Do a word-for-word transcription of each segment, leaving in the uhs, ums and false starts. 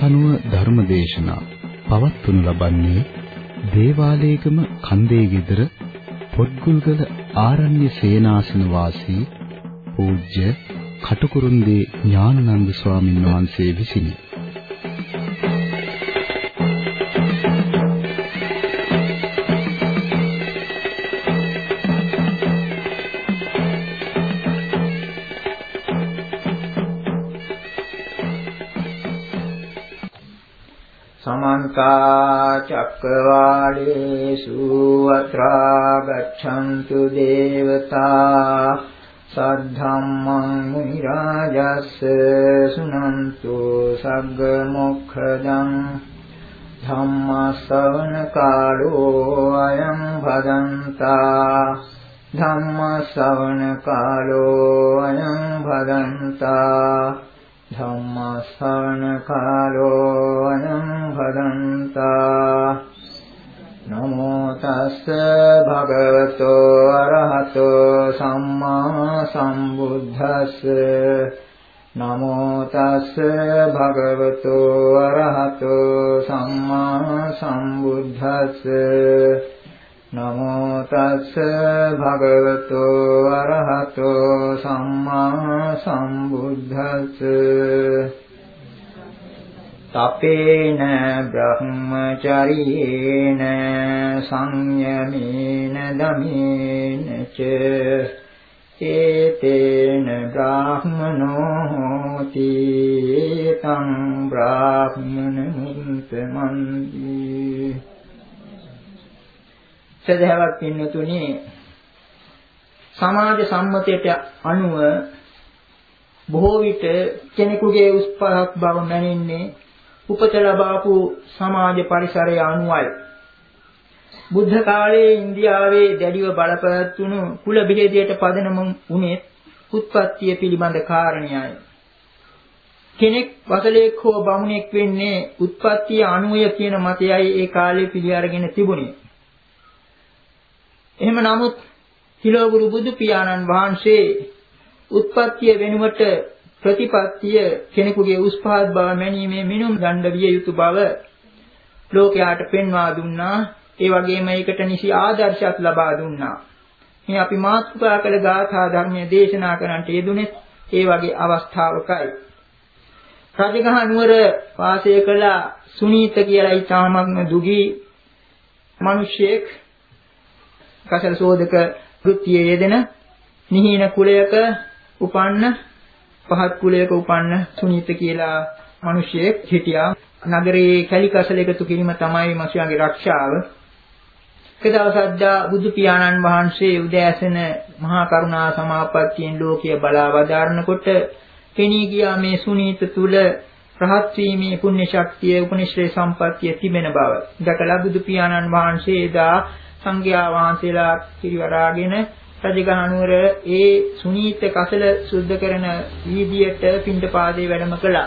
කනුව ධර්මදේශනා පවත්වනු ලබන්නේ දේවාලේගම කන්දේ ගෙදර පොත්ගුල්ගල ආරණ්‍ය සේනාසන වාසී පූජ්‍ය කටුකුරුන්දී ඥානানন্দ ස්වාමීන් වහන්සේ විසිනි. समन्ता चक्रवालेषु अत्रा गच्छन्तु देवता सद्धम्मं मुनिराजस्य शृण्वन्तु सग्गमोक्षदं धम्मश्रवणकालो अयं भदन्ता धम्मश्रवणकालो अयं भदन्ता ධම්මස්සවණකාලෝ අයං භදන්තා නමෝ තස්ස භගවතෝ අරහතෝ සම්මා සම්බුද්දස්ස නමෝ තස්ස භගවතෝ අරහතෝ සම්මා සම්බුද්දස්ස නමෝ තස්ස භගවතෝ අරහතෝ සම්මා සම්බුද්දස්ස තපේන බ්‍රහ්මචරියේන සංයමේන දමේන ච ඒතේන බ්‍රාහ්මනෝ හෝති තං බ්‍රාහ්මණ මුත්තමන්ති. සදහවත් පින්නතුනි, සමාජ සම්මතයට අනුව බොහෝ විට කෙනෙකුගේ උස් පහත් බව මැනෙන්නේ උපත ලබාපු සමාජ පරිසරය අනුවයි. බුද්ධ කාලයේ ඉන්දියාවේ දැඩිව බලපෑත්තුණු කුල බෙහෙදයට පදනම වුණේ උත්පත්තිය පිළිබඳ කාරණයයි. කෙනෙක් වසලෙක් හෝ බමුණෙක් වෙන්නේ උත්පත්තිය අනුවය කියන මතයයි ඒ කාලේ පිළි අරගෙන තිබුණේ. එහෙම නමුත් හිලෝගුරු බුදු පියාණන් වහන්සේ උත්පත්තිය වෙනුවට ප්‍රතිපත්තිය කෙනෙකුගේ උස් පහත් බව මැනීමේ මිනුම් දණ්ඩ විය යුතු බව ලෝකයාට පෙන්වා දුන්නා. ඒ වගේම ඒකට නිසි ආදර්ශයක් ලබා දුන්නා. මේ අපි මාතෘකා කළ ගාථා ධර්මයේ දේශනා කරන්නට යෙදුනේ ඒ වගේ අවස්ථාවකයි. රජගහ නුවර වාසය කළ සුනීත කියලා ඊටාමත්ම දුගී මිනිසෙක්, කසල සෝදක වෘත්තියේ යෙදෙන නිහින කුලයක උපන්න පහත් කුලයක උපන්න සුනීත කියලා මිනිසෙක් හිටියා. නගරයේ කැලිකසල එකතු කිරීම තමයි මිනිසයාගේ රක්ෂාව. එක දවසක් බුදු පියාණන් වහන්සේ උදෑසන මහා කරුණා සමාපත්තියෙන් ලෝකය බලා වදාරනකොට පෙනී ගියා මේ සුනීත තුල රහත් වීමේ පුණ්‍ය ශක්තිය උපනිශ්‍රේ සම්පත්තිය තිබෙන බව. දැකලා බුදු පියාණන් වහන්සේ එදා සංඝයා වහන්සේලා පිරිවරාගෙන රජගහ නුවර ඒ සුනීත කසල සුද්ධ කරන වීදියට පිණ්ඩපාතේ වැඩම කළා.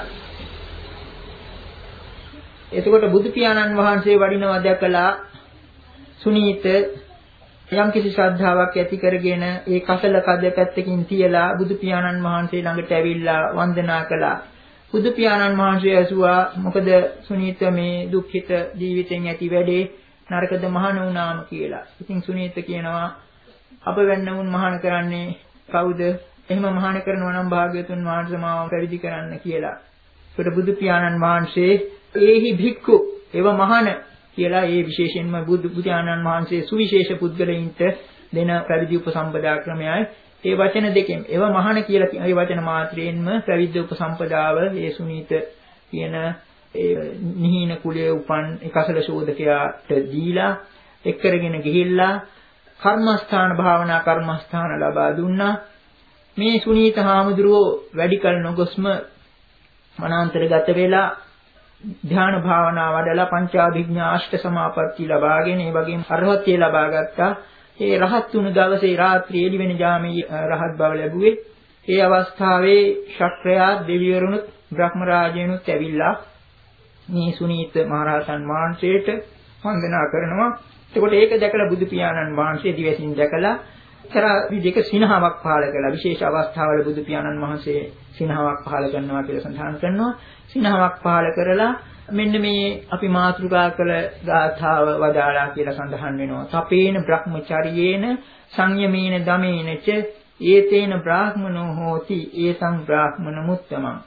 එතකොට බුදු පියාණන් වහන්සේ වඩිනවා දැකලා සුනීත යම්කිසි ශ්‍රද්ධාවක් ඇති කරගෙන ඒ කසල කඩ පැත්තකින් තියලා බුදු පියාණන් වහන්සේ ළඟට ඇවිල්ලා වන්දනා කළා. බුදු පියාණන් වහන්සේ ඇසුවා, මොකද සුනීත මේ දුක්ඛිත ජීවිතෙන් ඇති වැඩේ නරකද මහාන වුණාම කියලා. ඉතින් සුනීත කියනවා, අප වෙන්නවුන් මහාන කරන්නේ කවුද? එහෙම මහාන කරනවා නම් භාග්‍යවතුන් වහන්සේ මාව පැවිදි කරන්න කියලා. ඒකට බුදු පියාණන් වහන්සේ ඒහි භික්ඛු එව මහාන කියලා ඒ විශේෂයෙන්ම බුදු පියාණන් වහන්සේ සුවිශේෂ පුද්ගලයින්ට දෙන පැවිදි උපසම්පදා ක්‍රමයයි. ඒ වචන දෙකෙන් එව මහාන කියලා කියන ඒ වචන මාත්‍රයෙන්ම පැවිදි උපසම්පදාව ඒ සුනීත කියන ඒ නිහින කුලයේ උපන් එකසල ශෝධකයාට දීලා එක් කරගෙන ගිහිල්ලා කර්මස්ථාන භාවනා කර්මස්ථාන ලබා දුන්නා. මේ සුනීත හාමුදුරුවෝ වැඩි කල නොගොස්ම වනාන්තරගත වෙලා ධ්‍යාන භාවනා වඩලා පංචාභිඥා අෂ්ට සමාපatti ලබාගෙන ඒ වගේම අරහත්ත්වය ලබා ගත්තා. ඒ රහත් වුණු දවසේ රාත්‍රියේ එළි වෙන ජාමයේ රහත් බව ලැබුවේ. ඒ අවස්ථාවේ ශක්‍රයා දෙවිවරුනුත් බ්‍රහ්ම රාජයනුත් ඇවිල්ලා මේ සුනීත මහරහතන් වහන්සේට වන්දනා කරනවා. එතකොට ඒක දැකලා බුදු පියාණන් වහන්සේ දිවසින් දැකලා කරා විදිහක සිනහාවක් පහළ කළා. විශේෂ අවස්ථාවල බුදු පියාණන් වහන්සේ සිනහාවක් පහළ කරනවා කියලා සඳහන් කරනවා. සිනහාවක් පහළ කරලා මෙන්න මේ අපි මාතෘකා කළ ගාථාව වදාලා කියලා සඳහන් වෙනවා. තපේන බ්‍රහ්මචර්යේන සංයමේන දමේනච ඒතේන බ්‍රාහ්මනෝ හෝති ඒතං බ්‍රාහ්මන මුත්තමං.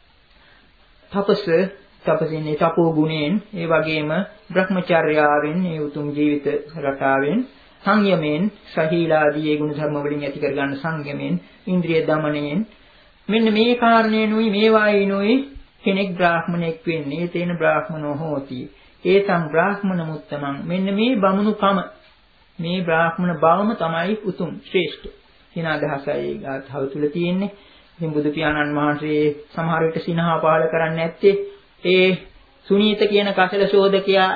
තපස තපසින්නේ තපෝ ගුණයෙන් ඒ වගේම බ්‍රහ්මචර්යාවෙන් ඒ උතුම් ජීවිත රටාවෙන් සංයමයෙන් සහීලාදී ඒ ගුණ ධර්ම වලින් ඇති කර ගන්න සංයමයෙන් ඉන්ද්‍රිය দমনයෙන් මෙන්න මේ කාරණේනුයි මේවායිනුයි කෙනෙක් බ්‍රාහ්මණෙක් වෙන්නේ. තේන බ්‍රාහ්මනෝ හෝති ඒතං බ්‍රාහ්මන මුත්තමං. මෙන්න මේ බමුණුකම මේ බ්‍රාහ්මණ බවම තමයි උතුම් ශ්‍රේෂ්ඨ කියන අදහසයි ගාථාව තුල තියෙන්නේ. ඉතින් බුදු පියාණන් වහන්සේ සමහර විට සිනහා පහල කරන්නේ නැත්තේ ඒ සුනීත කියන කසල ශෝධකයා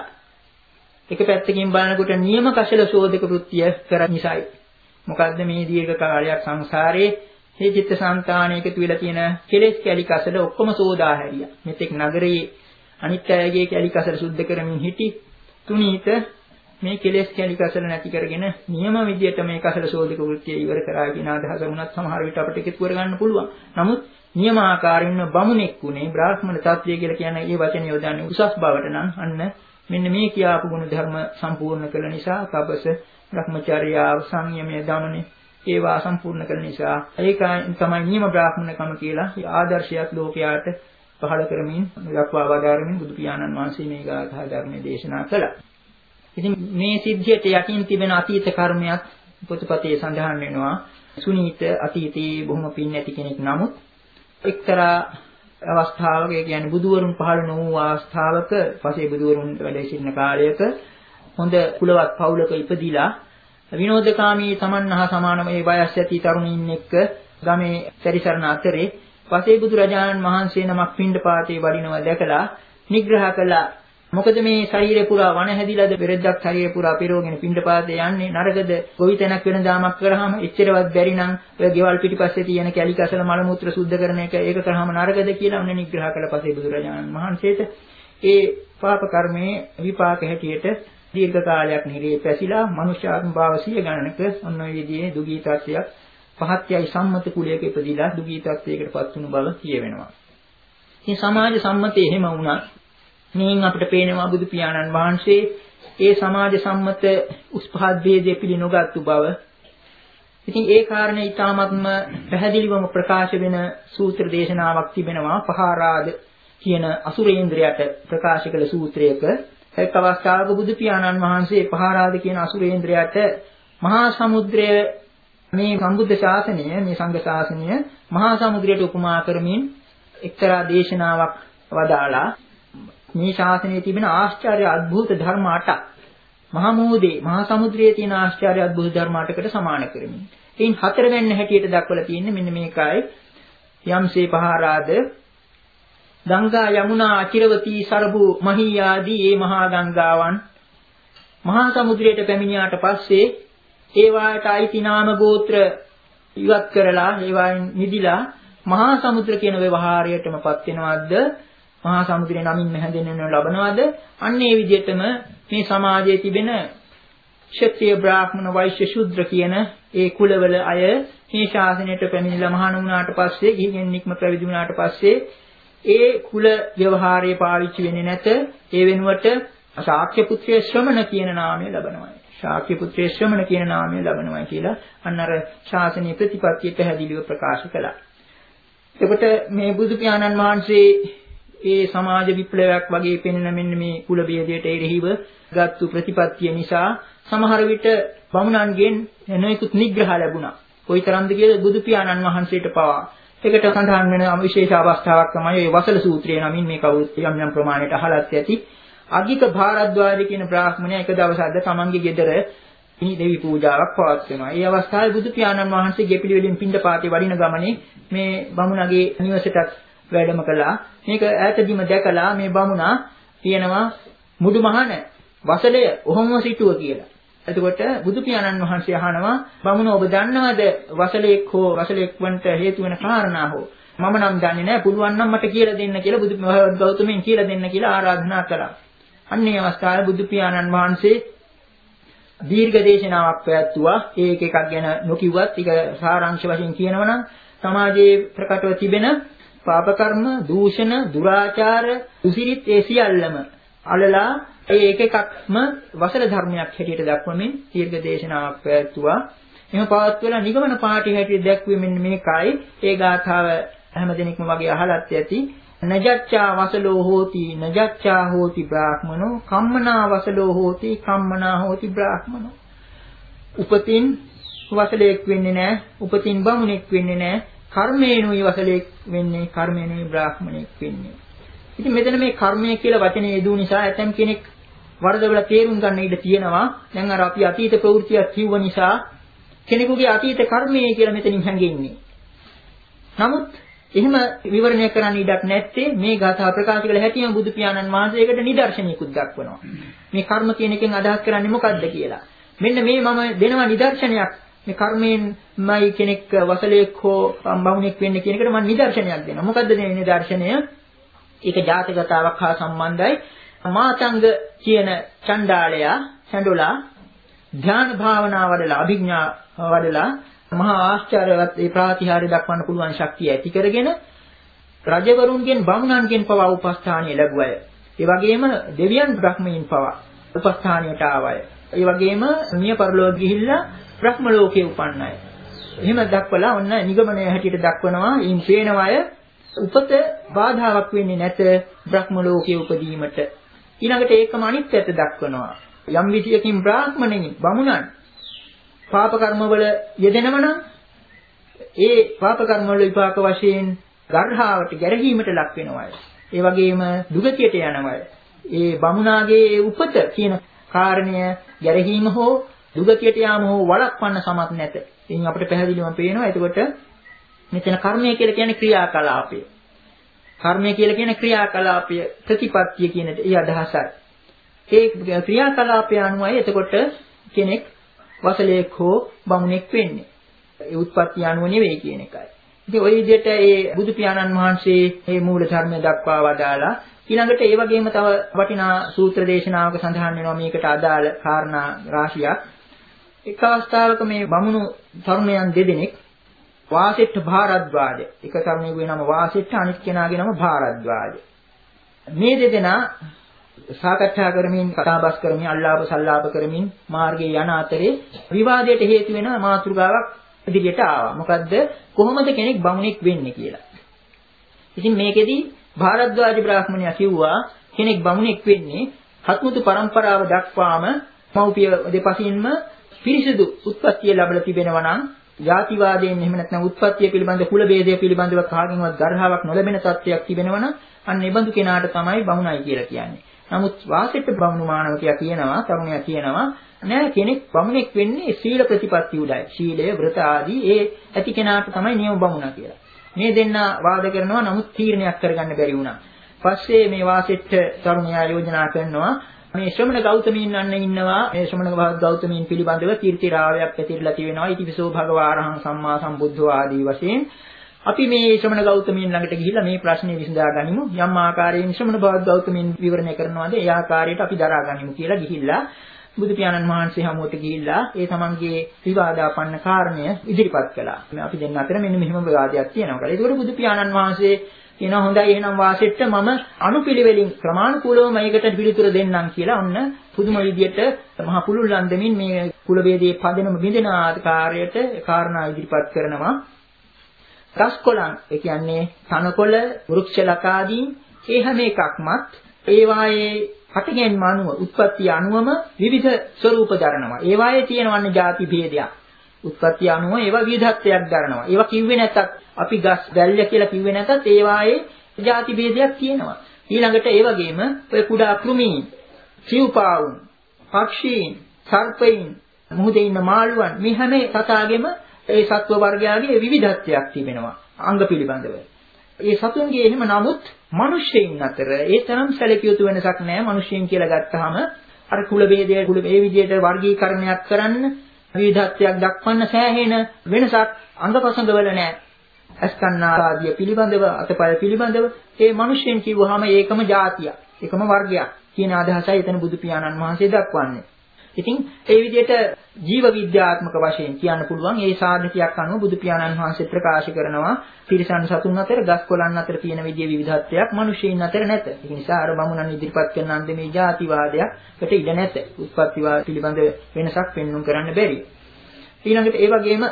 එක පැත්තකින් බලනකොට නියම කසල ශෝධක වෘත්තිය කර නිසායි. මොකද්ද මේ දීර්ඝ කාලයක් සංසාරේ මේ චිත්තසංතානය එකතු වෙලා තියෙන කෙලෙස් කැලි කසල ඔක්කොම සෝදා හැරියා. මෙතෙක් නගරයේ අනිත් අයගේ කැලි කසල සුද්ධ කරමින් හිටි තුනීත මේ කෙලෙස් කැලි කසල නැති කරගෙන නියම විදියට මේ කසල ශෝධක වෘත්තිය ඉවර කරා කියන අදහස වුණත් සමහර විට අපිට එකතු කරගන්න පුළුවන්. නමුත් නියම ආකාරයෙන්ම බමුණෙක් උනේ බ්‍රාහ්මණ තත්ත්වය කියලා කියන්නේ ඒ වචනේ යොදන්නේ උසස් බවට නම් අන්න මෙන්න මේ කියාපු ගුණ ධර්ම සම්පූර්ණ කළ නිසා තපස බ්‍රහ්මචර්යාව සංයමය දමනේ ඒවා සම්පූර්ණ කළ නිසා ඒකයි තමයි නියම බ්‍රාහ්මණකම කියලා ආදර්ශයක් ලෝකයාට පහළ කරමින් දක්වා වදාරමින් බුදු පියාණන් වහන්සේ මේ ගාථා ධර්මයේ දේශනා කළා. ඉතින් මේ සිද්ධියට යටින් තිබෙන අතීත කර්මයක් පොතපතේ සඳහන් වෙනවා. සුනීත අතීතයේ බොහොම පින් ඇති කෙනෙක් නමුත් එක්තරා අවස්ථාවක ඒ කියන්නේ බුදුවරුන් පහළ නොවූ අවස්ථාවක පසේ බුදුවරුන් වැඩ සිටින කාලයක හොඳ කුලවත් පවුලක ඉපදිලා විනෝදකාමී තමන්හා සමාන මේ වයස් ඇති තරුණයින් එක්ක ගමේ පරිසරණ අතරේ පසේ බුදුරජාණන් වහන්සේ නමක් පිණ්ඩපාතේ වඩිනවා දැකලා නිග්‍රහ කළා. මොකද මේ ශරීරය පුරා වන හැදිලාද පෙරද්දක් ශරීරය පුරා පිරෝගෙන පිණ්ඩපාතේ යන්නේ නරකද කොයි තැනක් වෙන දාමක් කරාම එච්චරවත් බැරි නම් ඔය ගෙවල් පිටිපස්සේ තියෙන කැලි කසල මල මුත්‍ර සුද්ධ කරන එක ඒක කරාම නරකද කියලා උන්නේ නිග්‍රහ කළ පස්සේ බුදුරජාණන් වහන්සේට ඒ පාප කර්මයේ විපාක හැටියට දීර්ඝ කාලයක් නිරේ පැසිලා මනුෂ්‍යාත්ම භාව සිය ගණනක ඔන්න ඔය විදිහේ දුගී තත්ත්වයක් පහත්යයි සම්මත කුලයක ඉපදිලා දුගී තත්ත්වයකටපත් වුණු බව කියවෙනවා. ඉතින් සමාජ සම්මතයේ එහෙම වුණා මේන් අපිට පේනවා බුදු පියාණන් වහන්සේ ඒ සමාජ සම්මත උස්පහත් ભેදයේ පිළි නොගත්තු බව. ඉතින් ඒ කාරණේ ඊටාත්ම පැහැදිලිවම ප්‍රකාශ වෙන සූත්‍ර දේශනාවක් තිබෙනවා. පහාරාද කියන අසුරේන්ද්‍රයට ප්‍රකාශ කළ සූත්‍රයක එක් අවස්ථාවක බුදු පියාණන් වහන්සේ පහාරාද කියන අසුරේන්ද්‍රයට මහා සමුද්‍රය මේ සම්බුද්ධ ශාසනය මේ සංඝ ශාසනය මහා සමුද්‍රයට උපමා කරමින් එක්තරා දේශනාවක් වදාලා මේ ශාසනයේ තිබෙන ආශ්චර්ය අద్භූත ධර්ම අටක් මහා මොහොතේ මහා සමුද්‍රයේ තියෙන ආශ්චර්ය අద్භූත ධර්ම අටකට සමාන කරමින්. එයින් හතරවෙනි හැටියට දක්වලා තියෙන්නේ මෙන්න මේකයි. යම්සේ පහාරාද ගංගා යමුනා අචිරවතී සරබු මහී ආදී මේ මහා ගංගාවන් මහා සමුද්‍රයට පැමිණියාට පස්සේ ඒ වායට අයිති නාම ගෝත්‍ර ඉවත් කරලා ඒවායින් නිදිලා මහා සමුද්‍ර කියන ව්‍යවහාරයටමපත් වෙනවද මහා සමුද්‍රේ නමින් හැඳින්වෙනව ලබනවද අන්න ඒ විදිහටම මේ සමාජයේ තිබෙන ක්ෂත්‍රීය බ්‍රාහ්මණ වෛශ්‍ය ශුද්‍ර කියන ඒ කුලවල අය මේ ශාසනයට පැමිණිලා මහාන වුණාට පස්සේ ගිහින් නික්ම පැවිදි වුණාට පස්සේ ඒ කුල ව්‍යවහාරයේ පාවිච්චි වෙන්නේ නැත ඒ වෙනුවට ශාක්‍ය පුත්‍රය ශ්‍රමණ කියන නාමය ලබනවා. ශාක්‍ය පුත්‍රය ශ්‍රමණ කියන නාමය ලබනවා කියලා අන්න අර ශාසනීය ප්‍රතිපත්තිය පැහැදිලිව ප්‍රකාශ කළා. එතකොට මේ බුදු පියාණන් වහන්සේ ඒ සමාජ විප්ලවයක් වගේ පෙනෙන මෙන්න මේ කුල ભેදයට එරෙහිව ගත්තු ප්‍රතිපත්තිය නිසා සමහර විට බමුණන්ගෙන් නොයෙකුත් නිග්‍රහ ලැබුණා. කොයිතරම්ද කියලා බුදු පියාණන් වහන්සේට පවා. ඒකට සඳහන් වෙන විශේෂ අවස්ථාවක් තමයි මේ වසල සූත්‍රය නමින් මේ කවුරුත් යම් යම් ප්‍රමාණයට අහලත් ඇති. අගික භාරද්වාජ කියන බ්‍රාහ්මණයා එක දවසක්ද තමන්ගේ ගෙදර ඉනි දෙවි පූජාවක් පවත්වනවා. ඒ අවස්ථාවේ බුදු පියාණන් වහන්සේ ගෙපිලි වලින් පිණ්ඩපාතේ වඩින ගමනේ මේ බමුණගේ නිවසට වැඩම කළා. මේක ඈතදීම දැකලා මේ බමුණා කියනවා මුදුමහන වසලය ඔහොම සිටුව කියලා. එතකොට බුදු පියාණන් වහන්සේ අහනවා බමුණ ඔබ දන්නවද වසලෙක් හෝ වසලෙක් වන්ට හේතු වෙන කාරණා හෝ මම නම් දන්නේ නැහැ පුළුවන් නම් මට කියලා දෙන්න කියලා බුදු ගෞතමයන් කියලා දෙන්න කියලා ආරාධනා කළා. අන්න ඒ අවස්ථාවේ බුදු පියාණන් වහන්සේ දීර්ඝ දේශනාවක් පැවැත්තුවා. ඒක එකක් ගැන නොකියුවත් ඒක සාරාංශ වශයෙන් කියනවනම් සමාජයේ ප්‍රකටව තිබෙන පාප කර්ම, දූෂණ, දුරාචාර, දුසිරිත් ඒ සියල්ලම අලලා ඒ එක එකක්ම වසල ධර්මයක් හැටියට දක්වමින් දීර්ඝ දේශනාවක් පැවැත්තුවා. එහෙම පවත්වලා නිගමන පාඨය හැටියට දැක්ුවේ මෙන්න මේකයි. ඒ ගාථාව හැමදෙනෙක්ම වගේ අහලත් ඇති. නජච්ඡා වසලෝ හෝති නජච්ඡා හෝති බ්‍රාහ්මනෝ කම්මනා වසලෝ හෝති කම්මනා හෝති බ්‍රාහ්මනෝ. උපතින් වසලෙක් වෙන්නේ නැහැ. උපතින් බමුණෙක් වෙන්නේ නැහැ. කර්මේනුයි වසලෙක් වෙන්නේ. කර්මේනුයි බ්‍රාහ්මණෙක් වෙන්නේ. ඉතින් මෙතන මේ කර්මය කියලා වචනේ යෙදුණු නිසා ඇතම් කෙනෙක් වරදවල තේරුම් ගන්න ඉඩ තියෙනවා. දැන් අර අපි අතීත ප්‍රවෘත්තියක් කිව්ව නිසා කෙනෙකුගේ අතීත කර්මය කියලා මෙතනින් හැංගෙන්නේ. නමුත් එහෙම විවරණය කරන්න ඉඩක් නැත්තේ මේ ගාථා ප්‍රකාශ කළ හැටිම බුදු පියාණන් වහන්සේකට නිදර්ශනයකුත් දක්වනවා. මේ කර්ම කියන එකෙන් අදහස් කරන්නේ මොකක්ද කියලා. මෙන්න මේ මම දෙනවා නිදර්ශනයක්. මේ කර්මයෙන්මයි කෙනෙක් වසලෙක් හෝ බමුණෙක් වෙන්නේ කියන එකට මම නිදර්ශනයක් දෙනවා. මොකද්ද මේ නිදර්ශනය? ඒක ජාතකතාවක් හා සම්බන්ධයි. මාතංග කියන චණ්ඩාලයා සැඬොලා ධ්‍යාන භාවනා වඩලා අභිඥා වඩලා මහා ආශ්චර්යවත් ඒ ප්‍රාතිහාර්ය දක්වන්න පුළුවන් ශක්තිය ඇති කරගෙන රජවරුන්ගෙන් බමුණන්ගෙන් පවා උපස්ථානිය ලැබුවය. ඒ වගේම දෙවියන් බ්‍රහ්මයන් පවා උපස්ථානියට ආවය. ඒ වගේම මිය පරලෝක ගිහිල්ලා බ්‍රහ්ම ලෝකේ උපන්නය. එහෙම දක්වලා ඔන්න නිගමනය හැටියට දක්වනවා. ඊන් පේනවය උපත බාධාවක් වෙන්නේ නැත බ්‍රහ්ම ලෝකයේ උපදීමට. ඊළඟට ඒකම අනිත් පැත්ත දක්වනවා. යම් විදියකින් බ්‍රාහ්මණෙනි බමුණන් පාප කර්ම වල යෙදෙනව නම් ඒ පාප කර්ම වල විපාක වශයෙන් ගර්හාවට ගැරහීමට ලක් වෙනවාය. ඒ වගේම දුගතියට යනවාය. ඒ බමුණාගේ උපත කියන කාරණය ගැරහීම හෝ දුගතියට යාම හෝ වළක්වන්න සමත් නැත. ඉතින් අපිට පැහැදිලිවම පේනවා. එතකොට මෙතන කර්මය කියලා කියන්නේ ක්‍රියාකලාපය. කර්මය කියලා කියන්නේ ක්‍රියාකලාපය ප්‍රතිපත්තිය කියන ඒ අදහසයි. ඒ ක්‍රියාකලාපය අනුවයි එතකොට කෙනෙක් වසලෙක් හෝ බමුණෙක් වෙන්නේ. ඒ උත්පත්ති අනුව නෙවෙයි කියන එකයි. ඉතින් ওই විදිහට ඒ බුදු පියාණන් වහන්සේ මේ මූල ධර්මය දක්වා වදාලා ඊළඟට ඒ වගේම තව වටිනා සූත්‍ර දේශනාවක සඳහන් වෙනවා මේකට අදාළ කාරණා රාශියක්. එක් අවස්ථාවක මේ බමුණු තරුණයන් දෙදෙනෙක් වාසෙට්ඨ භාරද්වාජ එක තරුණයෙකුගේ නම වාසෙට්ඨ අනිත් කෙනාගේ නම භාරද්වාජ. මේ දෙදෙනා සාකච්ඡා කරමින් කතාබස් කරමින් අල්ලාප සල්ලාප කරමින් මාර්ගයේ යන අතරේ විවාදයට හේතු වෙන මාතෘකාවක් ඉදිරියට ආවා. මොකද්ද? කොහොමද කෙනෙක් බමුණෙක් වෙන්නේ කියලා. ඉතින් මේකෙදි භාරද්වාජ බ්‍රාහ්මණයා කිව්වා කෙනෙක් බමුණෙක් වෙන්නේ හත්මුතු පරම්පරාව දක්වාම මව්පිය දෙපසින්ම පිරිසිදු උත්පත්තිය ලැබලා තිබෙනවා නම් ජාතිවාදයෙන් එහෙම නැත්නම් උත්පත්තිය පිළිබඳ කුල ભેදය පිළිබඳව කාගෙන්වත් ගර්හාවක් නොලැබෙන තත්ත්වයක් තිබෙනවා නම් අන්න ඒ බඳු කෙනාට තමයි බමුණයි කියලා කියන්නේ. නමුත් වාසෙට්ඨ බමුණු මානවකයා කියනවා තරුණයා කියනවා නෑ කෙනෙක් බමුණෙක් වෙන්නේ සීල ප්‍රතිපත්ති උඩයි. සීලය වෘත ආදී ඒ ඇති කෙනාට තමයි නියම බමුණා කියලා. මේ දෙන්න වාද කරනවා නමුත් තීරණයක් කරගන්න බැරි වුණා. පස්සේ මේ වාසෙට්ඨ තරුණයා යෝජනා කරනවා මේ ශ්‍රමණ ගෞතමීන් අන්න ඉන්නවා. මේ ශ්‍රමණ ගෞතමීන් පිළිබඳව කීර්ති රාවයක් පැතිරලා තියෙනවා. ඉතිවිසෝ භගවාරහං සම්මා සම්බුද්ධෝ ආදී වශයෙන් අපි මේ ශ්‍රමණ ගෞතමීන් ළඟට ගිහිල්ලා මේ ප්‍රශ්නේ විසඳා ගනිමු. යම් ආකාරයෙන් ශ්‍රමණ ගෞතමීන් විවරණය කරනවාද ඒ ආකාරයට අපි දරා ගනිමු කියලා ගිහිල්ලා බුදු පියාණන් වහන්සේ හමුවට ගිහිල්ලා ඒ තමන්ගේ විවාදාපන්න කාරණය ඉදිරිපත් කළා. අපි දෙන්න අතර මෙන්න මෙහෙම විවාදයක් තියෙනවා. ඒකෝට බුදු පියාණන් වහන්සේ කියනවා හොඳයි එහෙනම් වාසෙට්ට මම අනුපිළිවෙලින් ක්‍රමානුකූලව මේකට පිළිතුර දෙන්නම් කියලා ඔන්න පුදුම විදියට මහ පුළුල් අන්දමින් මේ කුල වේදයේ පදනම බිඳෙන ආකාරයට කාරණා ඉදිරිපත් කරනවා. රස්කොලන් ඒ කියන්නේ තනකොළ වෘක්ෂ ලකාදී ඒ හැම එකක්මත් ඒ වායේ හටගැන්ම අනුව උත්පත්ති අනුවම විවිධ ස්වરૂප දරනවා. ඒ වායේ තියෙනවන්නේ ಜಾති භේදයක්. උත්පත්ති අනුව ඒවා විවිධත්වයක් දරනවා. ඒවා කිව්වේ නැත්තත් අපි ගස් දැල්ය කියලා කිව්වේ නැත්තත් ඒ වායේ ಜಾති භේදයක් තියෙනවා. ඊළඟට ඒ වගේම ඔය කුඩා කෘමීන්, සිව්පාවුන්, පක්ෂීන්, සර්පයින්, මුහුදේ ඉන්න මාළුවන් මේ හැම සතාගෙම ඒ සත්ව වර්ගයාගේ විවිධත්වයක් තිබෙනවා අංග පිළිබඳව. ඒ සතුන්ගේ එහෙම නමුත් මිනිස්සෙයින් අතර ඒ තරම් සැලකිය යුතු වෙනසක් නැහැ. මිනිස්සෙයින් කියලා ගත්තාම අර කුල ભેදය කුල මේ විදිහට වර්ගීකරණයක් කරන්න විවිධත්වයක් දක්වන්න සෑහෙන වෙනසක් අංගපසංගවල නැහැ. අස්කන්නාදී පිළිබඳව අතපය පිළිබඳව ඒ මිනිස්සෙන් කිව්වහම ඒකම જાතියක්, ඒකම වර්ගයක් කියන අදහසයි එතන බුදු පියාණන් වහන්සේ දක්වන්නේ. ඉතින් ඒ විදිහට ජීව විද්‍යාත්මක වශයෙන් කියන්න පුළුවන් ඒ සාධකයක් අනුව බුදු පියාණන් වහන්සේ ප්‍රකාශ කරනවා තිරිසන් සතුන් අතර ගස් කොළන් අතර තියෙන විදිහේ විවිධත්වයක් මිනිසෙයින් අතර නැත. ඒ නිසා අර බමුණන් ඉදිරිපත් කරන අන්දමේ ජාතිවාදයකට ඉඩ නැත. උත්පත්තිවාද පිළිබඳ වෙනසක් පෙන්වන්න කරන්න බැරි. ඊළඟට ඒ වගේම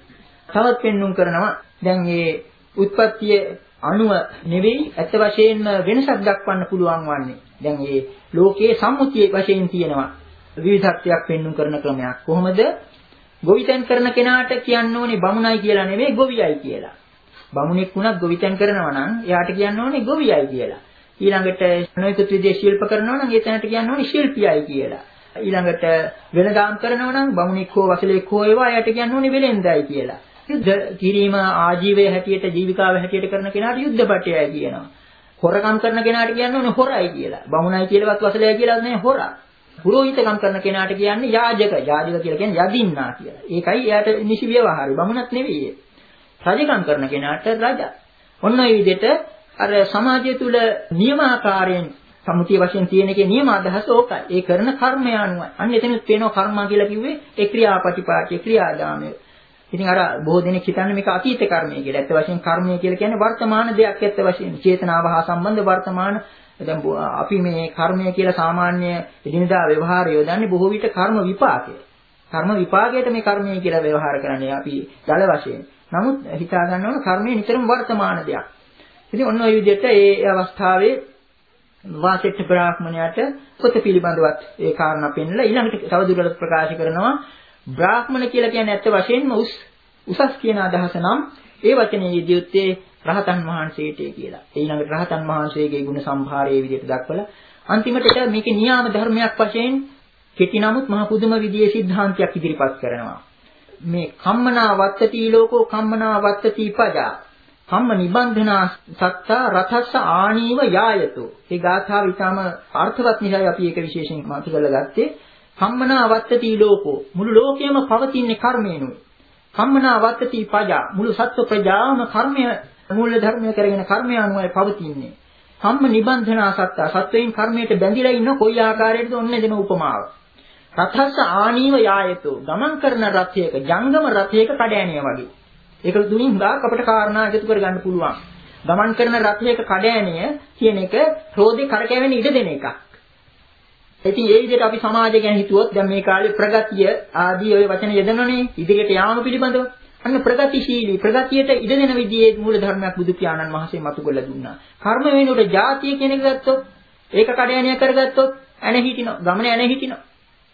තවත් පෙන්වන්න කරනවා දැන් මේ උත්පත්තිය අණුව නෙවෙයි ඇත්ත වශයෙන්ම වෙනසක් දක්වන්න පුළුවන් වන්නේ. දැන් මේ ලෝකයේ සම්මුතිය වශයෙන් තියෙනවා විවිධත්වයක් පෙන්වන්න කරන ක්‍රමයක්. කොහොමද? ගොවිතැන් කරන කෙනාට කියන්න ඕනේ බමුණයි කියලා නෙවෙයි ගොවියයි කියලා. බමුණෙක් වුණත් ගොවිතැන් කරනවා නම් එයාට කියන්න ඕනේ ගොවියයි කියලා. ඊළඟට නොයෙකුත් විදිහේ ශිල්ප කරනවා නම් ඒ තැනට කියන්න ඕනේ ශිල්පියයි කියලා. ඊළඟට වෙළඳාම් කරනවා නම් බමුණෙක් හෝ වසලෙක් හෝ ඒවා එයාට කියන්න ඕනේ වෙලෙන්දයි කියලා. යුද්ධ කිරීම ආජීවයේ හැටියට ජීවිකාව හැටියට කරන කෙනාට යුද්ධපටයයි කියනවා. හොරකම් කරන කෙනාට කියන්න ඕනේ හොරයි කියලා. බමුණයි කියලාවත් වසලයි කියලා නෙවෙයි හොරා. පුරෝහිතකම් කරන කෙනාට කියන්නේ යාජක. යාජක කියලා කියන්නේ යදින්නා කියලා. ඒකයි එයාට නිසි ව්‍යවහාරය. බමුණත් නෙවෙයි. රජකම් කරන කෙනාට රජා. ඔන්න ඔය විදිහට අර සමාජය තුල නියමාකාරයෙන් සම්මුතිය වශයෙන් තියෙන එකේ නියම අදහස ඕකයි. ඒ කරන කර්මය අනුවයි. අන්න එතනත් පේනවා කර්ම කියලා කිව්වේ ඒ ක්‍රියාපටිපාටිය ක්‍රියාදාමය. ඉතින් අර බොහෝ දෙනෙක් හිතන්නේ මේක අතීත කර්මය කියලා. ඇත්ත වශයෙන් කර්මය කියලා කියන්නේ වර්තමාන දෙයක් ඇත්ත වශයෙන්. චේතනාව හා සම්බන්ධ වර්තමාන දැන් අපි මේ කර්මය කියලා සාමාන්‍ය එදිනදා ව්‍යවහාරය යොදන්නේ බොහෝ විට කර්ම විපාකය. කර්ම විපාකයට මේ කර්මය කියලා ව්‍යවහාර කරන්නේ අපි දල වශයෙන්. නමුත් හිතා ගන්න ඕන කර්මය නිතරම වර්තමාන දෙයක්. ඉතින් ඔන්න ඔය විදිහට ඒ අවස්ථාවේ වාසෙට්ට බ්‍රාහ්මණයාට පොත පිළිබඳවත් ඒ කාරණා පෙන්නලා ඊළඟට තවදුරටත් ප්‍රකාශ කරනවා බ්‍රාහ්මණ කියලා කියන්නේ ඇත්ත වශයෙන්ම උස් උසස් කියන අදහස නම් ඒ වචනේ යෙදියුත්තේ රහතන් වහන්සේට කියලා. ඊළඟට රහතන් වහන්සේගේ ගුණ සම්භාරයේ විදිහට දක්වලා අන්තිමට මේකේ න්‍යාම ධර්මයක් වශයෙන් කෙටි නමුත් මහ පුදුම විදියේ સિદ્ધාන්තයක් ඉදිරිපත් කරනවා. මේ කම්මනා වත්තති ලෝකෝ කම්මනා වත්තති පජා කම්ම නිබන්ධනා සත්තා රතස්ස ආනීව යායතෝ. මේ ගාථාව ඊටම අර්ථවත් නිසායි අපි ඒක විශේෂයෙන් මතු කරලා ගත්තේ. කම්මනා වත්තති ලෝකෝ මුළු ලෝකයම පවතින්නේ කර්මයෙන්ුයි. කම්මනා වත්තති පජා මුළු සත්ව ප්‍රජාවම කර්මය මූල ධර්මය කරගෙන කර්මය අනුවයි පවතින්නේ. කම්ම නිබන්ධනා සත්තා සත්වයින් කර්මයට බැඳිලා ඉන්න කොයි ආකාරයකටද ඔන්න දෙන උපමාව. රතස්ස ආනීව යායතෝ ගමන් කරන රථයක ජංගම රථයක කඩෑනිය වගේ. ඒක දුනින් ගාක් අපිට කාරණා එකතු කරගන්න පුළුවන්. ගමන් කරන රථයක කඩෑනිය කියන එක රෝදේ කරකැවෙන ඉඩ දෙන එකක්. ඉතින් ඒ විදිහට අපි සමාජය ගැන හිතුවොත් දැන් මේ කාලේ ප්‍රගතිය ආදී ওই වචන යෙදෙනවනේ ඉදිරියට යාම පිළිබඳව. අන්න ප්‍රගතිශීලී ප්‍රගතියට ඉඩ දෙන විදිහේ මූල ධර්මයක් බුදු පියාණන් වහන්සේ මතු කරලා දුන්නා. කර්ම වෙනුවට ජාතිය කියන එක ගත්තොත් ඒක කඩෑනිය කරගත්තොත් ඇන හිටිනවා. ගමන ඇන හිටිනවා.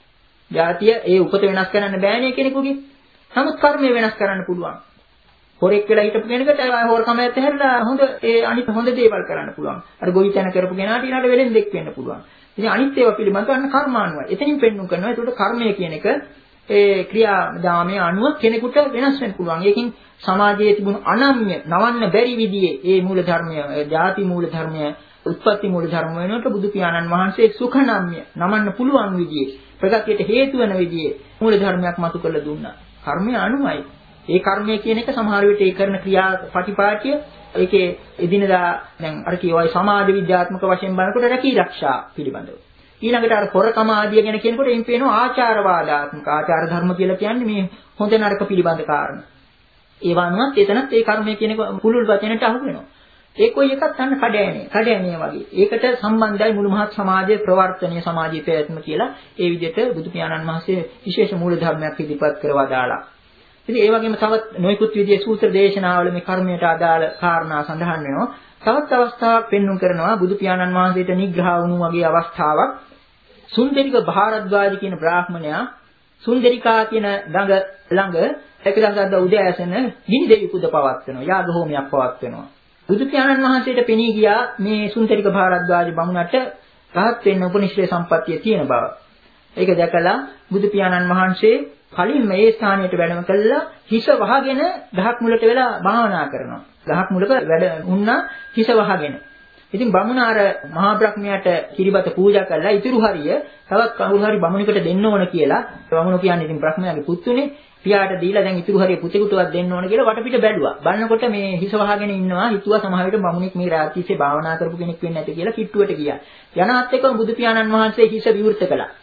ජාතිය ඒ උපත වෙනස් කරන්න බෑනේ කෙනෙකුගේ. නමුත් කර්මය වෙනස් කරන්න පුළුවන්. හොරෙක් වෙලා හිටපු කෙනෙකුට හොරකම ඇත්ත හැරලා හොඳ ඒ අනිත් හොඳ දේවල් කරන්න පුළුවන්. අර ගොවිතැන කරපු කෙනාට ඊළඟට වෙලෙන් දෙක් වෙන්න පුළුවන්. ඉතින් අනිත් ඒවා පිළිබඳව අන්න කර්මානුවයි. එතනින් පෙන්වුම් කරනවා. ඒකට කර්මය කියන එක ඒ ක්‍රියාදාමයේ අනුව කෙනෙකුට වෙනස් වෙන්න පුළුවන්. ඒකෙන් සමාජයේ තිබුණු අනම්‍ය නවන්න බැරි විදිහේ ඒ මූල ධර්මය, ಜಾති මූල ධර්මය, උත්පත්ති මූල ධර්ම වෙනකොට බුදු පියාණන් වහන්සේ සුඛනම්ය නමන්න පුළුවන් විදිහේ ප්‍රගතියට හේතු වෙන විදිහේ මූල ධර්මයක් මතු කරලා දුන්නා. කර්මය අනුමයි. ඒ කර්මය කියන එක සමහර විට ඒ කරන ක්‍රියා ප්‍රතිපාටිය ඒකේ එදිනදා දැන් අර කියවයි සමාජ විද්‍යාත්මක වශයෙන් බලනකොට රැකී ආරක්ෂා පිළිබඳව. ඊළඟට අර හොරකම ආදිය ගැන කියනකොට එයින් පේනවා ආචාරවාදාත්මක ආචාර ධර්ම කියලා කියන්නේ මේ හොඳ නරක පිළිබඳ කාරණා. ඒවා අනුවත් එතනත් ඒ කර්මය කියන එක පුළුල් වචනට අහු වෙනවා. ඒ කොයි එකක් ගන්න කඩෑනේ කඩෑනේ වගේ. ඒකට සම්බන්ධයි මුළු මහත් සමාජයේ ප්‍රවර්තනීය සමාජීය පැවැත්ම කියලා ඒ විදිහට බුදු පියාණන් වහන්සේ විශේෂ මූල ධර්මයක් ඉදිරිපත් කරවා දාලා. ඉතින් ඒ වගේම තවත් නොයෙකුත් විදිහේ සූත්‍ර දේශනාවල මේ කර්මයට අදාළ කාරණා සඳහන් වෙනවා. තවත් අවස්ථාවක් පෙන්වුම් කරනවා බුදු පියාණන් වහන්සේට නිග්‍රහ වුණු වගේ අවස්ථාවක්. සුන්දරික භාරද්වාජ කියන බ්‍රාහ්මණයා සුන්දරිකා කියන ගඟ ළඟ එක්දහසක් උදෑසන ගිනි දෙවි පුද පවත්වනවා. යාග හෝමයක් පවත්වනවා. බුදු පියාණන් වහන්සේට පෙනී ගියා මේ සුන්දරික භාරද්වාජ බමුණට රහත් වෙන්න උපනිශ්‍රේ සම්පත්තිය තියෙන බව. ඒක දැකලා බුදු පියාණන් වහන්සේ කලින් මේ ස්ථානයට වැඩම කළා හිස වහගෙන ගහක් මුලට වෙලා භාවනා කරනවා. ගහක් මුලක වැඩ වුණා හිස වහගෙන. ඉතින් බමුණ අර මහා බ්‍රහ්මයාට කිරිබත පූජා කළා ඉතුරු හරිය තවත් කවුරු හරි බමුණෙකුට දෙන්න ඕන කියලා. බමුණ කියන්නේ ඉතින් බ්‍රහ්මයාගේ පුතුනේ. පියාට දීලා දැන් ඉතුරු හරිය පුතෙකුටවත් දෙන්න ඕන කියලා වටපිට බැලුවා. බලනකොට මේ හිස වහගෙන ඉන්නවා. හිතුවා සමහර විට බමුණෙක් මේ රාත්‍රියේ භාවනා කරපු කෙනෙක් වෙන්න ඇති කියලා කිට්ටුවට ගියා. යනාත් එක්කම බුදු පියාණන් වහන්සේ හිස විවෘත කළා.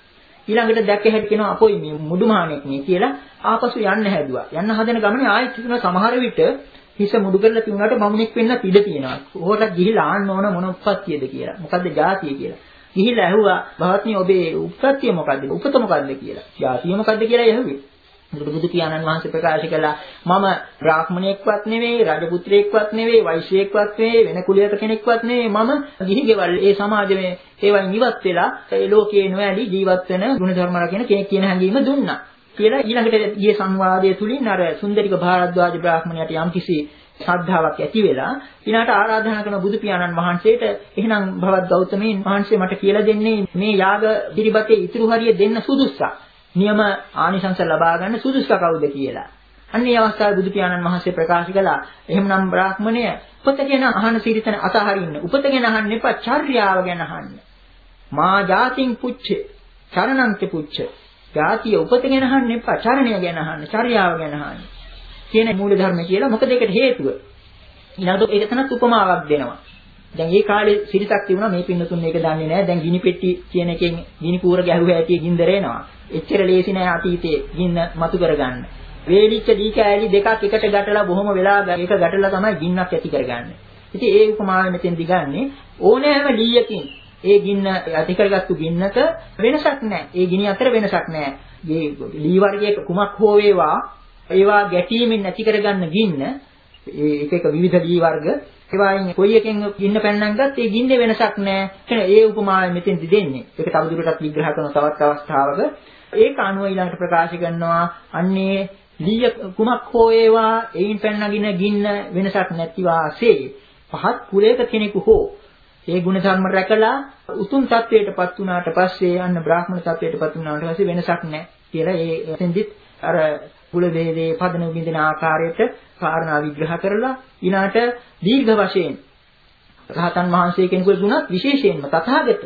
ඊළඟට දැක්ක හැටි කියනවා අපොයි මේ මුඩුමාණෙක් නේ කියලා ආපසු යන්න හැදුවා. යන්න හදන ගමනේ ආයෙත් කියනවා සමහර විට හිස මුඩු කරලා තියුණාට බමුණෙක් වෙන්න ඉඩ තියෙනවා. ඕකට ගිහිලා ආන්න ඕන මොන උප්පත්තියද කියලා. මොකද්ද ජාතිය කියලා. ගිහිල්ලා ඇහුවා භවත්නි ඔබේ උප්පත්තිය මොකද්ද? උපත මොකද්ද කියලා. ජාතිය මොකද්ද කියලා ඇහුවේ. බුදු පියාණන් වහන්සේ ප්‍රකාශ කළා මම බ්‍රාහ්මණයෙක්වත් නෙවෙයි, රජපුත්‍රයෙක්වත් නෙවෙයි, වෛශ්‍යයෙක්වත් නෙවෙයි, වෙන කුලයක කෙනෙක්වත් නෙවෙයි. මම ගිහිගෙවල් ඒ සමාජයේ ඒවයින් ඉවත් වෙලා ඒ ලෝකයේ නොඇලී ජීවත් වෙන ගුණධර්ම රකින්න කෙනෙක් කියන හැඟීම දුන්නා. කියලා ඊළඟට ගිය සංවාදයේ තුලින් අර සුන්දරික භාරද්වාජ බ්‍රාහ්මණයට යම්කිසි ශ්‍රද්ධාවක් ඇති වෙලා ඊළාට ආරාධනා කරන බුදු පියාණන් වහන්සේට එහෙනම් භවත් ගෞතමයන් වහන්සේ මට කියලා දෙන්නේ මේ යාග පිළිබතේ ඉතුරු හරිය දෙන්න සුදුස්සා. නියම ආනිසංස ලබා ගන්න සුදුස්සා කවුද කියලා. අන්න ඒ අවස්ථාවේ බුදු පියාණන් වහන්සේ ප්‍රකාශ කළා එහෙමනම් බ්‍රාහ්මණය උපත ගැන අහන සිරිතන අතහරින්න. උපත ගැන අහන්න එපා, චර්යාව ගැන අහන්න. මා ජාතින් පුච්ච, චරණන්ත පුච්ච. ජාතිය උපත ගැන අහන්න එපා, චරණය ගැන අහන්න, චර්යාව ගැන අහන්න. කියන මූල ධර්ම කියලා. මොකද ඒකට හේතුව. ඊළඟට ඒක තනත් උපමාවක් දෙනවා. දැන් මේ කාලේ සිරිතක් තිබුණා මේ පින්නතුන් මේක දන්නේ නැහැ. දැන් ගිනි පෙට්ටි කියන එකෙන් ගිනි කූර ගැහුවා ඇටි ගින්දර එනවා. එච්චර ලේසි නෑ අතීතයේ ගින්න මතු කරගන්න. වේලිච්ච දී කෑලි දෙකක් එකට ගැටලා බොහොම වෙලා ඒක ගැටලා තමයි ගින්නක් ඇති කරගන්නේ. ඉතින් ඒ උපමාවෙ මෙතෙන් දිගන්නේ ඕනෑම ලීයකින් ඒ ගින්න ඇති කරගත්තු ගින්නක වෙනසක් නැහැ. ඒ ගිනි අතර වෙනසක් නැහැ. මේ ලී වර්ගයක කුමක් හෝ වේවා ඒවා ගැටීමෙන් නැති කරගන්න ගින්න ඒක එක විවිධ ලී වර්ග ඒවායින් කොයි එකෙන් ගින්න පැන්නන් ගත්තත් ඒ ගින්නේ වෙනසක් නැහැ. ඒ උපමාවෙ මෙතෙන්දි දෙන්නේ. ඒක තවදුරටත් විග්‍රහ කරන තවත් අවස්ථාවක ඒක අනුව ඊළඟට ප්‍රකාශ කරනවා අන්නේ ලීය කුමක් හෝ ඒවා එයින් පැන්නගින ගින්න වෙනසක් නැති වාසේ පහත් කුලයක කෙනෙකු හෝ ඒ ගුණ ධර්ම රැකලා උතුම් තත්වයටපත් වුණාට පස්සේ අන්න බ්‍රාහ්මණ තත්වයටපත් වුණාට පස්සේ වෙනසක් නැහැ කියලා ඒ එතෙන්දිත් අර කුල වේදේ පදන බින්දින ආකාරයට කාරණා විග්‍රහ කරලා ඊළාට දීර්ඝ වශයෙන් රහතන් වහන්සේ කෙනෙකුට දුනත් විශේෂයෙන්ම තථාගත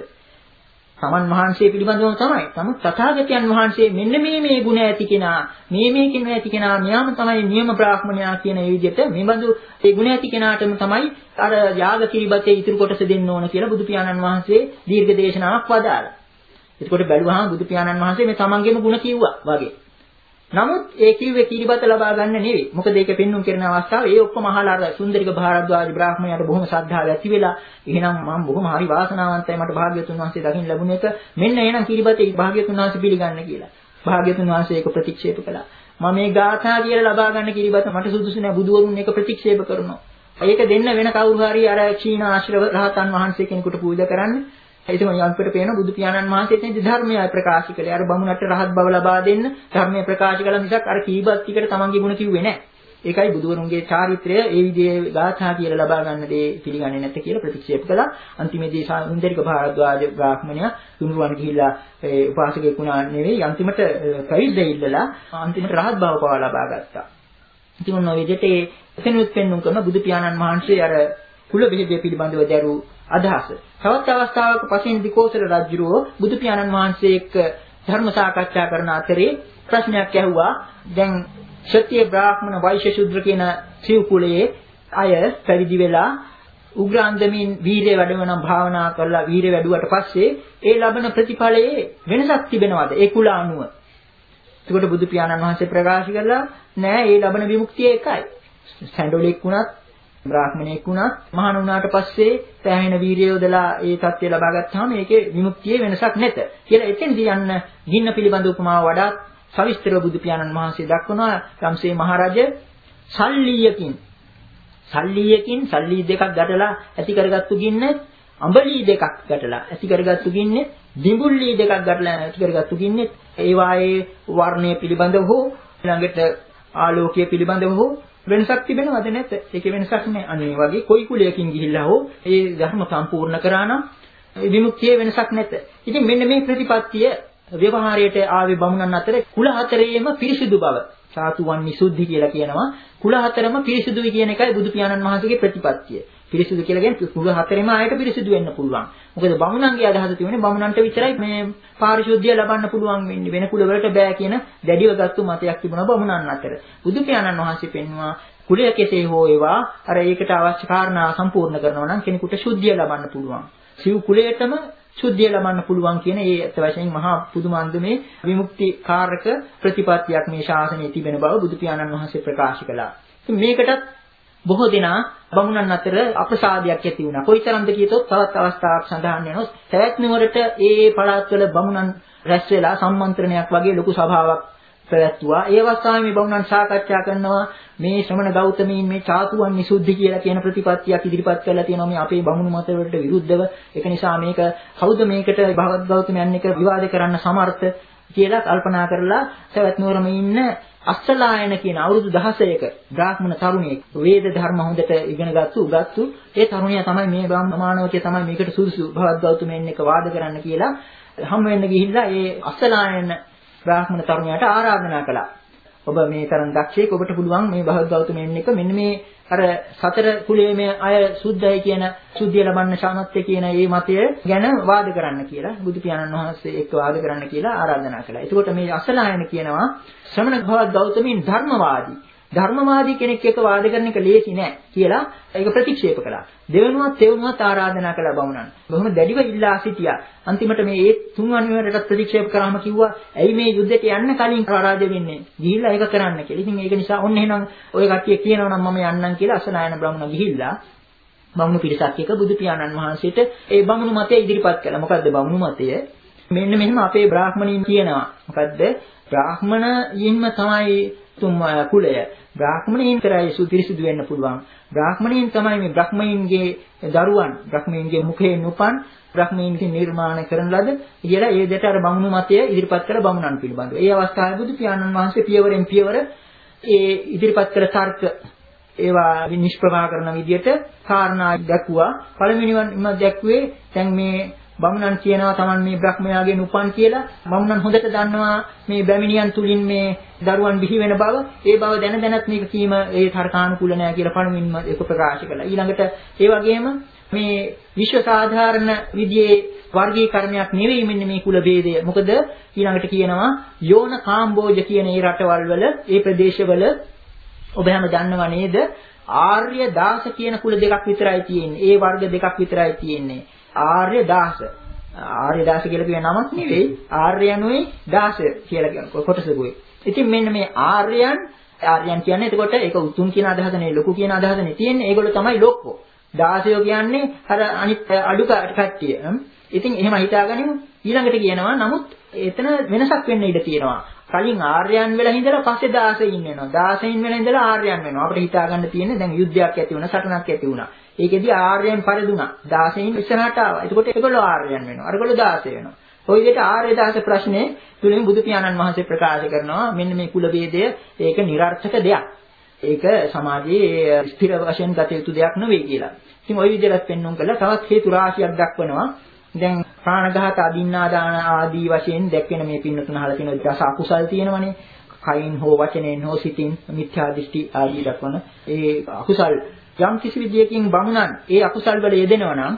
සමන් වහන්සේ පිළිබඳවම තමයි. නමුත් තථාගතයන් වහන්සේ මෙන්න මේ මේ ගුණ ඇති කෙනා, මේ මේ කින ඇති කෙනා නියම තමයි නියම බ්‍රාහ්මණයා කියන ඒ විදිහට මේ බඳු ඒ ගුණ ඇති කෙනාටම තමයි අර යාග කිරිබතේ ඉතුරු කොටස දෙන්න ඕන කියලා බුදු පියාණන් වහන්සේ දීර්ඝ දේශනාවක් වදාළා. එතකොට බැලුවාම බුදු පියාණන් වහන්සේ මේ තමන්ගේම ගුණ කිව්වා වගේ. නමුත් ඒ කිව්වේ කිරිබත ලබා ගන්න නෙවෙයි. මොකද ඒක පෙන්눔 කරන අවස්ථාව ඒ ඔක්කොම අහලා අර සුන්දරික භාරද්වාජ බ්‍රාහ්මණයාට බොහොම ශ්‍රද්ධාව ඇති වෙලා එහෙනම් මම බොහොම හරි වාසනාවන්තයි මට භාග්‍යතුන් වහන්සේ දකින්න ලැබුණ එක. මෙන්න එහෙනම් කිරිබතේ භාග්‍යතුන් වහන්සේ පිළිගන්න කියලා. භාග්‍යතුන් වහන්සේ ඒක ප්‍රතික්ෂේප කළා. මම මේ ගාථා කියලා ලබා ගන්න කිරිබත මට සුදුසු නෑ බුදුවරුන් ඒක ප්‍රතික්ෂේප කරනවා. ඒක දෙන්න වෙන කවුරු හරි අර ක්ෂීණ ආශ්‍රව රහතන් වහන්සේ කෙනෙකුට පූජා කරන්න. ඒකම යන්පිට පේන බුදු පියාණන් වහන්සේ එතනදී ධර්මය ප්‍රකාශ කළේ. අර බමුණට රහත් බව ලබා දෙන්න ධර්මය ප්‍රකාශ කළා මිසක් අර කීබත් ටිකට තමන්ගේ ගුණ කිව්වේ නැහැ. ඒකයි බුදුවරුන්ගේ චාරිත්‍රය ඒ විදිහේ ගාථා කියලා ලබා ගන්න දේ පිළිගන්නේ නැත්te කියලා ප්‍රතික්ෂේප කළා. අන්තිමේදී සුන්දරික භාරද්වාජ බ්‍රාහ්මණයා තුනුරුවන් ගිහිල්ලා ඒ උපාසකෙක් වුණා නෙවෙයි අන්තිමට පැවිද්ද ඉල්ලලා අන්තිමට රහත් බව පවා ලබා ගත්තා. ඉතින් මොන විදිහට එතනුත් පෙන්눔 කරන බුදු පියාණන් වහන්සේ අර කුල බෙහෙදය පිළිබඳව දරු අදහස. තවත් අවස්ථාවක පසින් දිකෝසල රජුරෝ බුදු පියාණන් වහන්සේ එක්ක ධර්ම සාකච්ඡා කරන අතරේ ප්‍රශ්නයක් ඇහුවා. දැන් ක්ෂත්‍රිය බ්‍රාහ්මණ වෛශ්‍ය ශුද්‍ර කියන සිව් කුලයේ අය පැවිදි වෙලා උග්‍රාන්දමින් වීරිය වැඩවනම් භාවනා කරලා වීරිය වැඩුවට පස්සේ ඒ ලබන ප්‍රතිඵලයේ වෙනසක් තිබෙනවද ඒ කුල අනුව? එතකොට බුදු පියාණන් වහන්සේ ප්‍රකාශ කළා නෑ ඒ ලබන විමුක්තිය එකයි. සැඬොලෙක් වුණත් බ්‍රාහ්මණයෙක් වුණත් මහාන වුණාට පස්සේ පැහැෙන වීරිය යොදලා ඒ தත්ත්වය ලබා ගත්තාම ඒකේ විමුක්තියේ වෙනසක් නැත කියලා එතෙන්දී යන්න ගින්න පිළිබඳ උපමාව වඩාත් සවිස්තරව බුදු පියාණන් වහන්සේ දක්වනවා. රම්සේ මහරජ සල්ලියකින් සල්ලියකින් සල්ලි දෙකක් ගැටලා ඇති කරගත්තු ගින්න අඹලි දෙකක් ගැටලා ඇති කරගත්තු ගින්නේ දිඹුල්ලි දෙකක් ගැටලා ඇති කරගත්තු ගින්නේ ඒ වායේ වර්ණය පිළිබඳව හෝ ළඟට ආලෝකය පිළිබඳව හෝ වෙනසක් තිබෙනවද නැත්ද? ඒකේ වෙනසක් නැහැ. අනේ වගේ කොයි කුලයකින් ගිහිල්ලා හෝ ඒ ධර්ම සම්පූර්ණ කරා නම් විමුක්තියේ වෙනසක් නැත. ඉතින් මෙන්න මේ ප්‍රතිපත්තිය ව්‍යවහාරයට ආවේ බමුණන් අතර කුල හතරේම පිරිසිදු බව. සාතුවන් නිසුද්ධි කියලා කියනවා. කුල හතරම පිරිසිදුයි කියන එකයි බුදු පියාණන් වහන්සේගේ ප්‍රතිපත්තිය. පිරිසිදු කියලා කියන්නේ කුල හතරෙම ආයත පිරිසිදු වෙන්න පුළුවන්. මොකද බමුණන්ගේ අදහස තියෙන්නේ බමුණන්ට විතරයි මේ පාරිශුද්ධිය ලබන්න පුළුවන් වෙන්නේ. වෙන කුල වලට බෑ කියන දැඩිව ගත්තු මතයක් තිබුණා බමුණන් අතර. බුදු පියාණන් වහන්සේ පෙන්වුවා කුලය කෙසේ හෝ ඒවා අර ඒකට අවශ්‍ය කාරණා සම්පූර්ණ කරනවා නම් කෙනෙකුට ශුද්ධිය ලබන්න පුළුවන්. සිව් කුලයටම සුද්ධිය ලබන්න පුළුවන් කියන ඒ අත් වශයෙන් මහා පුදුමාන්දමේ විමුක්ති කාරක ප්‍රතිපත්තියක් මේ ශාසනයේ තිබෙන බව බුදු පියාණන් වහන්සේ ප්‍රකාශ කළා. ඉතින් මේකටත් බොහෝ දෙනා බමුණන් අතර අප්‍රසාදයක් ඇති වුණා. කොයිතරම්ද කියතොත් තවත් අවස්ථාවක් සඳහන් වෙනවා. සවැත් නුවරට ඒ පළාත්වල බමුණන් රැස් වෙලා සම්මන්ත්‍රණයක් වගේ ලොකු සභාවක් පැවැත්වුවා. ඒ අවස්ථාවේ මේ බමුණන් සාකච්ඡා කරනවා මේ ශ්‍රමණ ගෞතමීන් මේ චාතුවන් නිසුද්ධි කියලා කියන ප්‍රතිපත්තියක් ඉදිරිපත් කරලා තියෙනවා මේ අපේ බමුණු මත වලට විරුද්ධව. ඒක නිසා මේක කවුද මේකට භගවත් ගෞතමයන් එක විවාද කරන්න සමර්ථ කියලා කල්පනා කරලා සවැත් නුවරම ඉන්න අස්සලායන කියන අවුරුදු දහසයක බ්‍රාහ්මණ තරුණයෙක් වේද ධර්ම හොඳට ඉගෙන ගත්තු උගත්තු ඒ තරුණයා තමයි මේ බ්‍රාහ්මණමානවකේ තමයි මේකට සුදුසු භගවත් ගෞතමයන් එක වාද කරන්න කියලා හම් වෙන්න ගිහිල්ලා ඒ අස්සලායන බ්‍රාහ්මණ තරුණයාට ආරාධනා කළා. ඔබ මේ තරම් දක්ෂයෙක් ඔබට පුළුවන් මේ භගවත් ගෞතමයන් එක මෙන්න මේ අර සතර කුලයේ මේ අය සුද්ධයි කියන සුද්ධිය ලබන්න සාමත්‍ය කියන මේ මතය ගැන වාද කරන්න කියලා බුදු පියාණන් වහන්සේ එක්ක වාද කරන්න කියලා ආරාධනා කළා. එතකොට මේ අසලායන කියනවා ශ්‍රමණ භගවත් ගෞතමීන් ධර්මවාදී. ධර්මවාදී කෙනෙක් එක්ක වාද කරන එක ලේසි නෑ කියලා ඒක ප්‍රතික්ෂේප කළා. දෙවෙනුවත් තෙවනුවත් ආරාධනා කළා බමුණන්. බොහොම දැඩිව ඉල්ලා සිටියා. අන්තිමට මේ ඒ තුන්වැනි වරටත් ප්‍රතික්ෂේප කරාම කිව්වා ඇයි මේ යුද්ධයට යන්න කලින් පරාජය වෙන්නේ? ගිහිල්ලා ඒක කරන්න කියලා. ඉතින් ඒක නිසා ඔන්න එහෙනම් ඔය කට්ටිය කියනවා නම් මම යන්නම් කියලා අසනායන බ්‍රාහ්මණ ගිහිල්ලා බමුණු පිරිසක් එක්ක බුදු පියාණන් වහන්සේට ඒ බමුණු මතය ඉදිරිපත් කළා. මොකද්ද බමුණු මතය? මෙන්න මෙහෙම අපේ බ්‍රාහ්මණීන් කියනවා. මොකද්ද? බ්‍රාහ්මණයින්ම තමයි තුම් කුලය. බ්‍රාහ්මණයින් කරයි සුපිරිසිදු වෙන්න පුළුවන්. බ්‍රාහ්මණයින් තමයි මේ බ්‍රහ්මයින්ගේ දරුවන්, බ්‍රහ්මයින්ගේ මුඛයෙන් උපන් බ්‍රහ්මයින්ගේ නිර්මාණය කරන ලද කියලා ඒ දෙට අර බමුණු මතය ඉදිරිපත් කළ බමුණන් පිළිබඳව. ඒ අවස්ථාවේ බුදු පියාණන් වහන්සේ පියවරෙන් පියවර ඒ ඉදිරිපත් කළ තර්ක ඒවා නිෂ්ප්‍රභා කරන විදිහට කාරණා දක්වා පළවෙනිවම දැක්ුවේ දැන් මේ බමුණන් කියනවා Taman මේ බ්‍රහ්මයාගෙන් උපන් කියලා. බමුණන් හොඳට දන්නවා මේ බැමිණියන් තුලින් මේ දරුවන් බිහි වෙන බව. ඒ බව දැන දැනත් මේක කීම ඒ තර්කානුකූල නැහැ කියලා පළමුවෙන්ම ඒක ප්‍රකාශ කළා. ඊළඟට ඒ වගේම මේ විශ්ව සාධාරණ විදියේ වර්ගීකරණයක් නෙවෙයි මෙන්න මේ කුල ભેදය. මොකද ඊළඟට කියනවා යෝන කාම්බෝජ කියන ඒ රටවල් වල ඒ ප්‍රදේශවල ඔබ හැම දන්නව නේද? ආර්ය දාස කියන කුල දෙකක් විතරයි තියෙන්නේ. ඒ වර්ග දෙකක් විතරයි තියෙන්නේ. ආර්ය දාස. ආර්ය දාස කියලා කියන නමක් නෙවෙයි. ආර්යයන්ුයි දාස කියලා කියන කොටසකුයි. ඉතින් මෙන්න මේ ආර්යයන් ආර්යයන් කියන්නේ එතකොට ඒක උතුම් කියන අදහස නෙවෙයි ලොකු කියන අදහස නෙවෙයි තියෙන්නේ. ඒගොල්ලෝ තමයි ලොක්කෝ. දාසයෝ කියන්නේ අර අනිත් අඩු කට්ටිය. ඉතින් එහෙම හිතාගනිමු. ඊළඟට කියනවා නමුත් එතන වෙනසක් වෙන්න ඉඩ තියෙනවා. කලින් ආර්යයන් වෙලා ඉඳලා පස්සේ දාසයින් වෙනවා. දාසයින් වෙලා ඉඳලා ආර්යයන් වෙනවා. අපිට හිතා ගන්න තියෙන්නේ දැන් යුද්ධයක් ඇති වුණා, සටනක් ඇති වුණා. ඒකෙදී ආර්යයන් පරිදුණා. දාසයින් ඉස්සරහට ආවා. එතකොට ඒගොල්ලෝ ආර්යයන් වෙනවා. අරගොල්ලෝ දාසය වෙනවා. ඔය විදිහට ආර්ය දාස ප්‍රශ්නේ තුලින් බුදු පියාණන් වහන්සේ ප්‍රකාශ කරනවා මෙන්න මේ කුල ભેදය ඒක નિરර්ථක දෙයක්. ඒක සමාජයේ ස්ථිර වශයෙන් ගත යුතු දෙයක් නෙවෙයි කියලා. ඉතින් ওই විදිහට පෙන්වුම් කළා තවත් හේතු රාශියක් දක්වනවා. දැන් ප්‍රාණඝාත අදින්නාදාන ආදී වශයෙන් දැක්වෙන මේ පින්නතුන අහලා තියෙන දස අකුසල් තියෙනවනේ. කයින් හෝ වචනෙන් හෝ සිතින් මිත්‍යා දෘෂ්ටි ආදී දක්වන ඒ අකුසල් යම් කිසි විදියකින් බමුණන් ඒ අකුසල් වල යෙදෙනවා නම්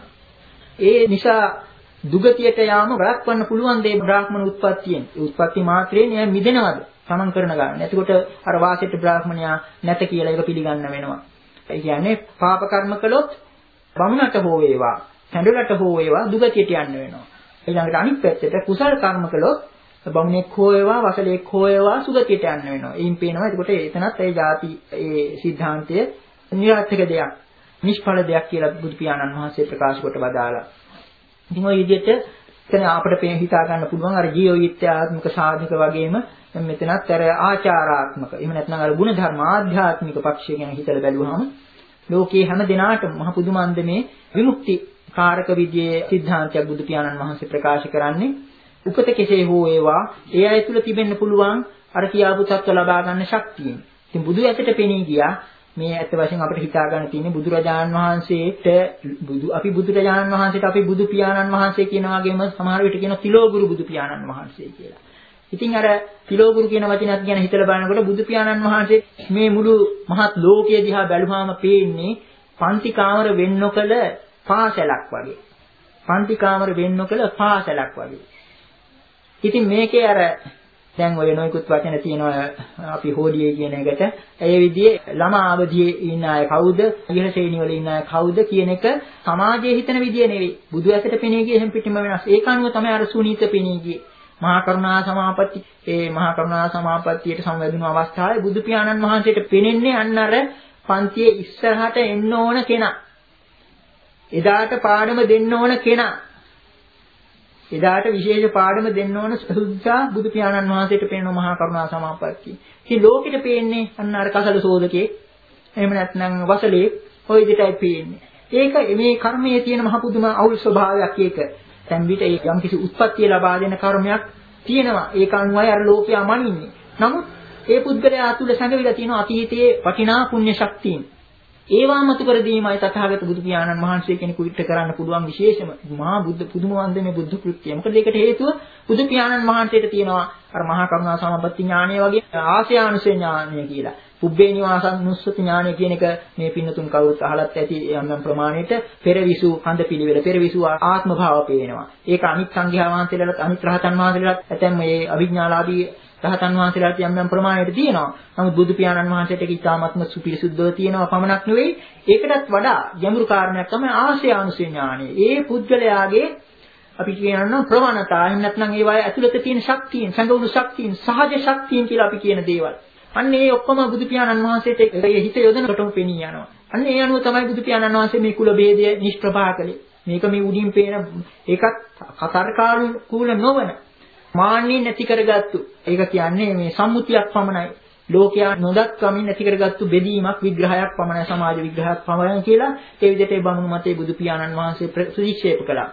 ඒ නිසා දුගතියට යාම වළක්වන්න පුළුවන් දේ බ්‍රාහ්මණ උත්පත්තියෙන්. ඒ උත්පත්ති මාත්‍රයෙන් එයා මිදෙනවද? තමන් කරන ගාන. එතකොට අර වාසයට බ්‍රාහ්මණයා නැත කියලා ඒක පිළිගන්න වෙනවා. ඒ කියන්නේ පාප කර්ම කළොත් බමුණට හෝ වේවා, සැඬලට හෝ වේවා දුගතියට යන්න වෙනවා. ඊළඟට අනිත් පැත්තට කුසල කර්ම කළොත් බමුණෙක් හෝ වේවා, වසලෙක් හෝ වේවා සුගතියට යන්න වෙනවා. එයින් පේනවා එතකොට එතනත් ඒ ಜಾති ඒ સિદ્ધාන්තය නිරර්ථක දෙයක්, නිෂ්ඵල දෙයක් කියලා බුදු පියාණන් වහන්සේ ප්‍රකාශ කොට වදාලා. ඉතින් ওই විදිහට එතන අපිට හිතා ගන්න පුළුවන් අර ජීව විද්‍යාත්මක සාධක වගේම මෙතනත් අර ආචාරාත්මක එහෙම නැත්නම් අර ගුණ ධර්ම ආධ්‍යාත්මික පක්ෂය ගැන හිතලා බැලුවහම ලෝකයේ හැම දිනාටම මහ පුදුමන්ද මේ විමුක්ති කාරක විද්‍යාවේ સિદ્ધාන්තයක් බුදු පියාණන් වහන්සේ ප්‍රකාශ කරන්නේ උපත කෙසේ හෝ ඒවා ඒ අය තුල තිබෙන්න පුළුවන් අර කියාපු තත්ත්ව ලබා ගන්න ශක්තියෙන්. ඉතින් බුදු ඇතට පෙනී ගියා මේ ඇත්ත වශයෙන් අපිට හිතා ගන්න තියෙන්නේ බුදුරජාණන් වහන්සේට බුදු අපි බුදුරජාණන් වහන්සේට අපි බුදු පියාණන් වහන්සේ කියන වගේම සමහර විට කියන තිලෝගුරු බුදු පියාණන් වහන්සේ කියලා. ඉතින් අර තිලෝගුරු කියන වචනයත් ගැන හිතලා බලනකොට බුදු පියාණන් වහන්සේ මේ මුළු මහත් ලෝකයේ දිහා බැලුවාම පේන්නේ පන්ති කාමර වෙන් නොකළ පාසලක් වගේ. පන්ති කාමර වෙන් නොකළ පාසලක් වගේ. ඉතින් මේකේ අර දැන් ඔය නොයෙකුත් වචන තියෙනවා අපි හෝඩියේ කියන එකට. ඒ විදිහේ ළමා අවධියේ ඉන්න අය කවුද? ඉහළ ශ්‍රේණි වල ඉන්න අය කවුද කියන එක සමාජයේ හිතන විදිය නෙවෙයි. බුදු ඇසට පෙනී ගිය හැම පිටිම වෙනස්. ඒක අනුව තමයි අර සුනීත පෙනී ගියේ. මහා කරුණා සමාපatti ඒ මහා කරුණා සමාපත්තියට සම්වැදුණු අවස්ථාවේ බුදු පියාණන් වහන්සේට පෙනෙන්නේ අන්න අර පන්තියේ ඉස්සරහට එන්න ඕන කෙනා. එදාට පාඩම දෙන්න ඕන කෙනා. එදාට විශේෂ පාඩම දෙන්න ඕන සුද්ධා බුදු පියාණන් වහන්සේට පෙනෙන මහා කරුණා සමාපත්තිය. ඉතින් ලෝකෙට පේන්නේ අන්න අර කසල සෝදකේ. එහෙම නැත්නම් වසලේ ওই විදිහටයි පේන්නේ. ඒක මේ කර්මයේ තියෙන මහ පුදුම අවුල් ස්වභාවයක් ඒක. දැන් විතර ඒ යම්කිසි උත්පත්තිය ලබා දෙන කර්මයක් තියෙනවා. ඒක අනුවයි අර ලෝකයා මනින්නේ. නමුත් ඒ පුද්ගලයා තුළ සංගවිලා තියෙන අතීතයේ වටිනා පුණ්‍ය ශක්තියින්. ඒවා මතු කර දීමයි තථාගත බුදු පියාණන් වහන්සේ කෙනෙකුට කරන්න පුළුවන් විශේෂම මහා බුද්ධ පුදුම වන්දනේ බුද්ධ කෘත්‍යය. මොකද ඒකට හේතුව බුදු පියාණන් වහන්සේට තියෙනවා අර මහා කරුණා සමාපatti ඥානය වගේ ආශ්‍රයානුසය ඥානය කියලා. පුබ්බේ නිවාසනුස්සති ඥානය කියන එක මේ පින්නතුන් කවුරුත් අහලත් ඇති යම් යම් ප්‍රමාණයට පෙරවිසු කඳ පිළිවෙල පෙරවිසු ආත්ම භාව පේනවා. ඒක අනිත් සංඝයා වහන්සේලාට අනිත් රහතන් වහන්සේලාට ඇතැම් මේ අවිඥාලාභී රහතන් වහන්සේලාට යම් යම් ප්‍රමාණයට තියෙනවා. නමුත් බුදු පියාණන් වහන්සේට ඒක ඉතාමත්ම සුපිරිසුද්ධව තියෙනවා පමණක් නෙවෙයි. ඒකටත් වඩා ගැඹුරු කාරණයක් තමයි ආශ්‍රයානුසය ඥානය. ඒ පුද්ගලයාගේ අපි කියනවා ප්‍රවණතා එහෙම නැත්නම් ඒ වායේ ඇතුළත තියෙන ශක්තියින්, සංගුණ ශක්තියින්, සහජ ශක්තියින් කියලා අපි කියන දේවල්. අන්න ඒ ඔක්කොම බුදු පියාණන් වහන්සේට ඒ හිත යොදනකොටම පෙනී යනවා. අන්න ඒ අනුව තමයි බුදු පියාණන් වහන්සේ මේ කුල ભેදය නිෂ්ප්‍රභා කළේ. මේක මේ උඩින් පේන ඒකත් කතරකානුකූල නොවන මාන්නේ නැති කරගත්තු. ඒක කියන්නේ මේ සම්මුතියක් පමණයි. ලෝකයා නොදත් කමින් නැති කරගත්තු බෙදීමක් විග්‍රහයක් පමණයි සමාජ විග්‍රහයක් පමණයි කියලා ඒ විදිහට ඒ බමුණු මතේ බුදු පියාණන් වහන්සේ ප්‍රතික්ෂේප කළා.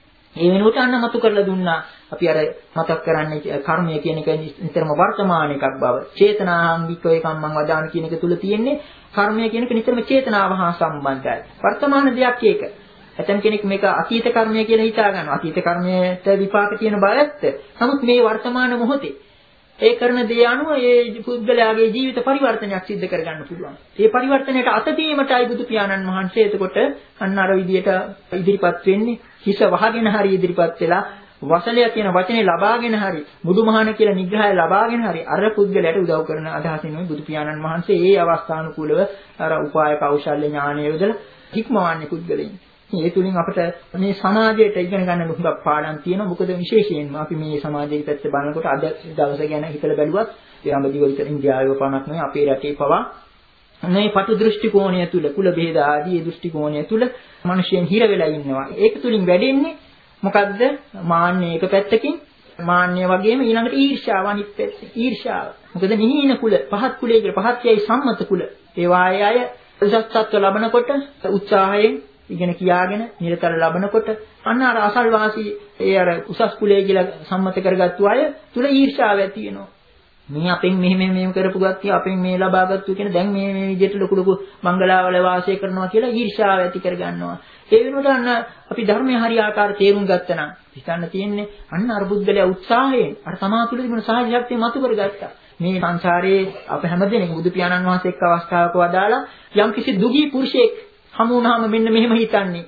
ඒ වෙනුවට අන්න මතු කරලා දුන්නා. අපි අර මතක් කරන්නේ කර්මය කියන එක නිතරම වර්තමාන එකක් බව. චේතනාංගිකව එකක් මම වදාන කියන එක තුල තියෙන්නේ කර්මය කියන එක නිතරම චේතනාව හා සම්බන්ධයි. වර්තමාන දෙයක් ඒක. ඇතම් කෙනෙක් මේක අතීත කර්මය කියලා හිතා ගන්නවා. අතීත කර්මයට විපාක තියෙන බව ඇත්ත. නමුත් මේ වර්තමාන මොහොතේ ඒ කරන දේ අනුව ඒ පුද්ගලයාගේ ජීවිත පරිවර්තනයක් සිද්ධ කරගන්න පුළුවන්. ඒ පරිවර්තනයට අත දීමටයි බුදු පියාණන් වහන්සේ එතකොට අන්න අර විදියට ඉදිරිපත් වෙන්නේ. හිස වහගෙන හරි ඉදිරිපත් වෙලා වසලය කියන වචනේ ලබාගෙන හරි බුදුමහාන කියලා නිග්‍රහය ලබාගෙන හරි අර පුද්ගලයාට උදව් කරන අදහසින් බුදු පියාණන් වහන්සේ ඒ අවස්ථානුකූලව අර උපාය කෞශල්‍ය ඥානය යොදලා හික්මවන්නේ පුද්ගලයන්. ඒ තුලින් අපිට මේ සමාජයට ඉගෙන ගන්න හුඟක් පාඩම් තියෙනවා. මොකද විශේෂයෙන්ම අපි මේ සමාජයේ පැත්තේ බලනකොට අද දවස ගැන හිතලා බැලුවත් ඒ අඹදිව විතර ඉන්දියාවේ පමණක් නෙවෙයි අපේ රටේ පවා මේ පටු දෘෂ්ටි කෝණය තුල කුල ભેද ආදී දෘෂ්ටි කෝණය තුල මිනිසෙන් හිර වෙලා ඉන්නවා. ඒක තුලින් වැඩෙන්නේ මොකද්ද? මාන්නය එක පැත්තකින් මාන්නය වගේම ඊළඟට ඊර්ෂ්‍යාව අනිත් පැත්තේ. ඊර්ෂ්‍යාව. මොකද නිහින කුල, පහත් කුලයේ කියලා පහත්යයි සම්මත කුල. ඒ වායේ අය උසස්ත්ව ලබනකොට උත්සාහයෙන් ඉගෙන කියාගෙන නිරතර ලබනකොට අන්න අර අසල්වාසී ඒ අර උසස් කුලයේ කියලා සම්මත කරගත්තු අය තුල ඊර්ෂ්‍යාව ඇති වෙනවා. මේ අපෙන් මෙහෙම මෙහෙම කරපු ගත්තිය අපෙන් මේ ලබාගත්තු කියන දැන් මේ මේ විදිහට ලොකු ලොකු බංගලාවල වාසය කරනවා කියලා ඊර්ෂ්‍යාව ඇති කරගන්නවා. ඒ වෙනුවට අන්න අපි ධර්මයේ හරියාකාර තේරුම් ගත්තා නම් හිතන්න තියෙන්නේ අන්න අර බුද්ධලයා උත්සාහයෙන් අර තමා තුළ තිබුණ සහජ ශක්තිය මතු කරගත්තා. මේ සංසාරයේ අප හැමදෙනෙක් බුදු පියාණන් වහන්සේ එක්ක අවස්ථාවක වදාලා යම්කිසි දුගී පුරුෂයෙක් හමු වුණාම මෙන්න මෙහෙම හිතන්නේ.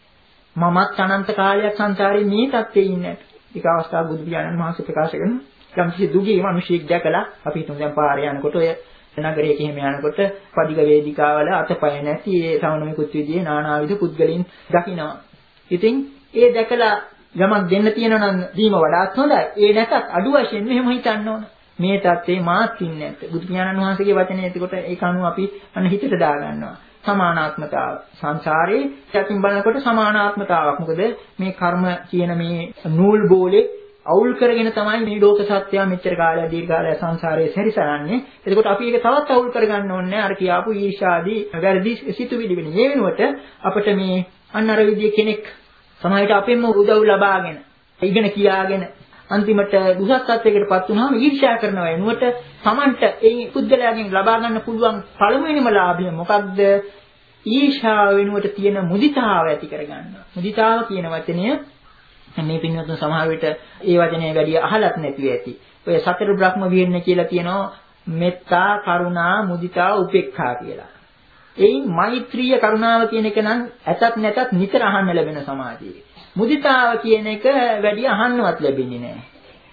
මමත් අනන්ත කාලයක් සංසාරේ මේ තත්ත්වයේ ඉන්නේ. ඒක අවස්ථාව බුදු පියාණන් වහන්සේ ප්‍රකාශ කරනවා. යම්කිසි දුගී මිනිහෙක් දැකලා අපි හිතමු දැන් පාරේ යනකොට ඔය නගරයක එහෙම යනකොට පදික වේදිකාවල අතපය නැති ඒ සමනමිකුත් විදිහේ නානාවිධ පුද්ගලයන් දකිනවා. ඉතින් ඒ දැකලා යමක් දෙන්න තියෙනවා නම් දීම වඩාත් හොඳයි. ඒ නැතත් අඩු වශයෙන් මෙහෙම හිතන්න ඕන. මේ தත්ත්වේ මාත් ඉන්නේ නැත්. බුදු පියාණන් වහන්සේගේ වචනේ එතකොට ඒක අනුව අපි අන්න හිතට දා ගන්නවා. සමානාත්මතාව. සංසාරේ යකින් බලනකොට සමානාත්මතාවක්. මොකද මේ කර්ම කියන මේ නූල් බෝලේ අවුල් කරගෙන තමයි මේ ලෝක සත්‍යය මෙච්චර කාලයක් දීර්ඝ කාලයක් සංසාරයේ සැරිසරන්නේ. එතකොට අපි ඒක තවත් අවුල් කරගන්න ඕනේ. අර කියාපු ඊර්ෂාදී වැරදි සිතුවිලි වෙන. මේ වෙනුවට අපිට මේ අන්න අර විදිය කෙනෙක් සමාජයට අපෙන්ම උදව් ලබාගෙන ඉගෙන කියාගෙන අන්තිමට දුසත් තත්යකටපත් වුණාම ඊර්ෂ්‍යා කරනවා. එනුවට Tamanට ඒ පුද්ගලයාගෙන් ලබා ගන්න පුළුවන් පළමුවෙනිම ලාභය මොකක්ද? ඊර්ෂ්‍යාව වෙනුවට තියෙන මුදිතාව ඇති කරගන්නවා. මුදිතාව කියන වචනය මේ පින්වත්තුන් සමහර විට ඒ වචනේ වැඩි අහලත් නැතිව ඇති. ඔය සතර බ්‍රහ්ම විහරණ කියලා කියනවා මෙත්තා, කරුණා, මුදිතා, උපේක්ඛා කියලා. එයින් මෛත්‍රිය කරුණාව කියන එක නම් ඇතත් නැතත් නිතර අහන්න ලැබෙන සමාජයේ. මුදිතාව කියන එක වැඩි අහන්නවත් ලැබෙන්නේ නැහැ.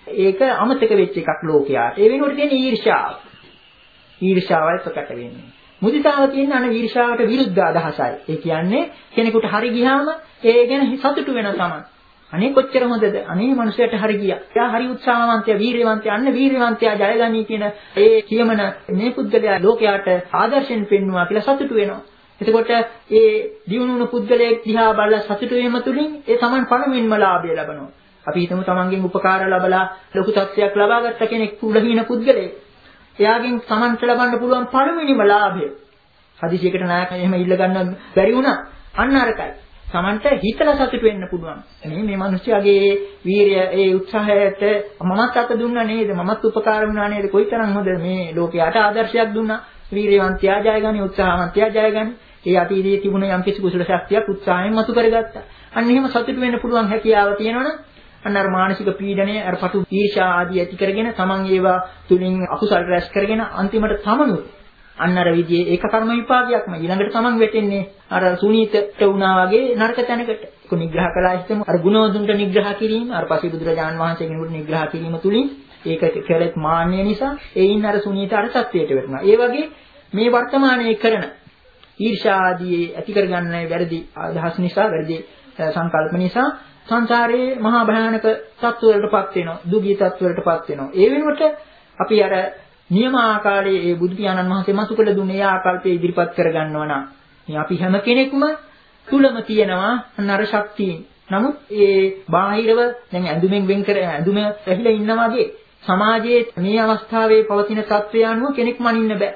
ඒක අමතක වෙච්ච එකක් ලෝකයාට. ඒ වෙනුවට තියෙන ඊර්ෂ්‍යාව. ඊර්ෂ්‍යාවයි ප්‍රකට වෙන්නේ. මුදිතාව කියන්නේ අන ඊර්ෂ්‍යාවට විරුද්ධ අදහසයි. ඒ කියන්නේ කෙනෙකුට හරි ගියාම ඒ ගැන සතුටු වෙන තමයි. අනේ කොච්චර හොඳද? අනේ මනුස්සයට හරි ගියා. එයා හරි උත්සාහවන්තයා, වීරියවන්තයා, අන්න වීරියවන්තයා ජයගනී කියන ඒ කියමන මේ පුද්ගලයා ලෝකයාට ආදර්ශයෙන් පෙන්වනවා කියලා සතුටු වෙනවා. එතකොට ඒ දිනුණු පුද්ගලයෙක් දිහා බලලා සතුටු වීම තුළින් ඒ Taman පළමුවෙන්ම ලාභය ලබනවා. අපි හිතමු Tamanගෙන් උපකාර ලැබලා ලොකු තත්ත්වයක් ලබාගත්ත කෙනෙක් කුලහීන පුද්ගලයෙක්. එයාගෙන් Tamanට ලබන්න පුළුවන් පළමුවෙනිම ලාභය. හදිසියකට නායක එහෙම ඉල්ල ගන්න බැරි වුණා. අන්න අරකයි. Tamanට හිතලා සතුට වෙන්න පුළුවන්. මේ මේ මිනිස්යාගේ වීරිය ඒ උත්සාහයට මමත් අත දුන්නා නේද? මමත් උපකාර වුණා නේද? කොයිතරම් හොඳ මේ ලෝකයට ආදර්ශයක් දුන්නා. වීරියවන්තයා ජයගනි, උත්සාහවන්තයා ජයගනි. ඒ අතීතයේ තිබුණ යම් කිසි කුසල ශක්තියක් උත්සාහයෙන් මතු කරගත්තා. අන්න එහෙම සතුට වෙන්න පුළුවන් හැකියාව තියෙනවනේ. අන්න අර මානසික පීඩනය, අර පටු ඊර්ෂ්‍යා ආදී ඇති කරගෙන Taman ඒවා තුලින් අකුසල රැස් කරගෙන අන්තිමට තමනුත් අන්න අර විදිහේ ඒක කර්ම විපාකයක්ම ඊළඟට Taman වෙටෙන්නේ අර සුනීතට වුණා වගේ නරක තැනකට. ඒක නිග්‍රහ කළා හිතමු. අර ගුණවතුන්ට නිග්‍රහ කිරීම, අර පස්සේ බුදුරජාන් වහන්සේ කෙනෙකුට නිග්‍රහ කිරීම තුලින් ඒක කෙලෙත් මාන්නය නිසා ඒයින් අර සුනීත අර සත්‍යයට වැටෙනවා. ඒ වගේ මේ වර්තමානයේ කරන ඊර්ෂ්‍යා ආදී ඇති කරගන්න වැරදි අදහස් නිසා, වැරදි සංකල්ප නිසා සංසාරයේ මහා භයානක තත්ත්වවලටපත් වෙනවා, දුගී තත්ත්වවලටපත් වෙනවා. ඒ වෙනුවට අපි අර නියම ආකාරයේ ඒ බුදු පියාණන් වහන්සේ මතු කළ දුන්නේ ආකල්පය ඉදිරිපත් කරගන්නවා නම් මේ අපි හැම කෙනෙකුම තුලම තියෙනවා අන්නර ශක්තිය. නමුත් ඒ බාහිරව දැන් ඇඳුමෙන් වෙන් කර ඇඳුම ඇහිලා ඉන්නා වගේ සමාජයේ මේ අවස්ථාවේ පවතින තත්ත්වය අනුව කෙනෙක් මනින්න බෑ.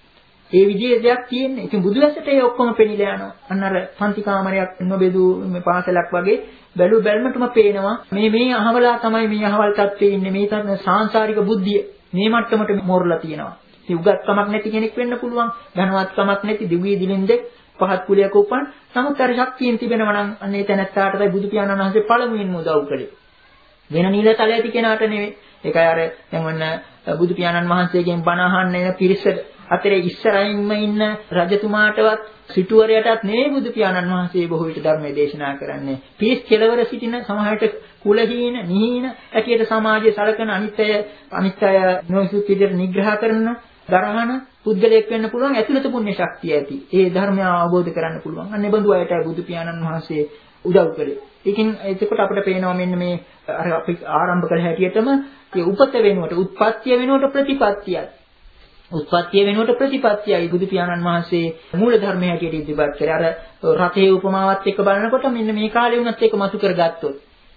ඒ විදිහේ දෙයක් තියෙන්නේ. ඉතින් බුදුවැසට ඒ ඔක්කොම පෙනිලා යනවා. අන්න අර පන්ති කාමරයක් නොබෙදු මේ පාසලක් වගේ බැලු බැලමටම පේනවා. මේ මේ අහවලා තමයි මේ අහවල් තත්ත්වයේ ඉන්නේ. මේ තමයි සාංශාරික බුද්ධිය. මේ මට්ටමට මෝරලා තියෙනවා. ඉතින් උගත්කමක් නැති කෙනෙක් වෙන්න පුළුවන්. ධනවත්කමක් නැති දිව්‍ය දිලින්දෙක් පහත් කුලයක උපන්. නමුත් අර ශක්තියෙන් තිබෙනවා නම් අන්න ඒ තැනත්තාටයි බුදු පියාණන් වහන්සේ පළමුවෙන්ම උදව් කළේ. වෙන නිලතල ඇති කෙනාට නෙවෙයි. ඒකයි අර දැන් වන්න බුදු පියාණන් වහන්සේගෙන් බණ අහන්න එන පිරිස අතරේ ඉස්සරහින්ම ඉන්න රජතුමාටවත් සිටුවරයටත් නෙවෙයි බුදු පියාණන් වහන්සේ බොහෝ විට ධර්මයේ දේශනා කරන්නේ. පිරිස් කෙලවර සිටින සමහරට කුලහීන, නිහීන ඇටියට සමාජයේ සලකන අනිත්‍ය අනිත්‍ය නොසුත් විදිහට නිග්‍රහ කරන දරහන පුද්ගලයෙක් වෙන්න පුළුවන්. ඇතුළත පුණ්‍ය ශක්තිය ඇති. ඒ ධර්මය අවබෝධ කරගන්න පුළුවන්. අන්න ඒ බඳු අයටයි බුදු පියාණන් වහන්සේ උදව් කළේ. ඒකෙන් එතකොට අපිට පේනවා මෙන්න මේ අර අපි ආරම්භ කළ හැටියටම මේ උපත වෙනුවට, උත්පත්තිය වෙනුවට ප්‍රතිපත්තියයි. උත්පත්තිය වෙනුවට ප්‍රතිපත්තියයි බුදු පියාණන් වහන්සේ මූල ධර්මයේ හැටියට ඉදිරිපත් කරේ. අර රතේ උපමාවත් එක්ක බලනකොට මෙන්න මේ කාලේ වුණත් ඒක මතු කරගත්තොත්.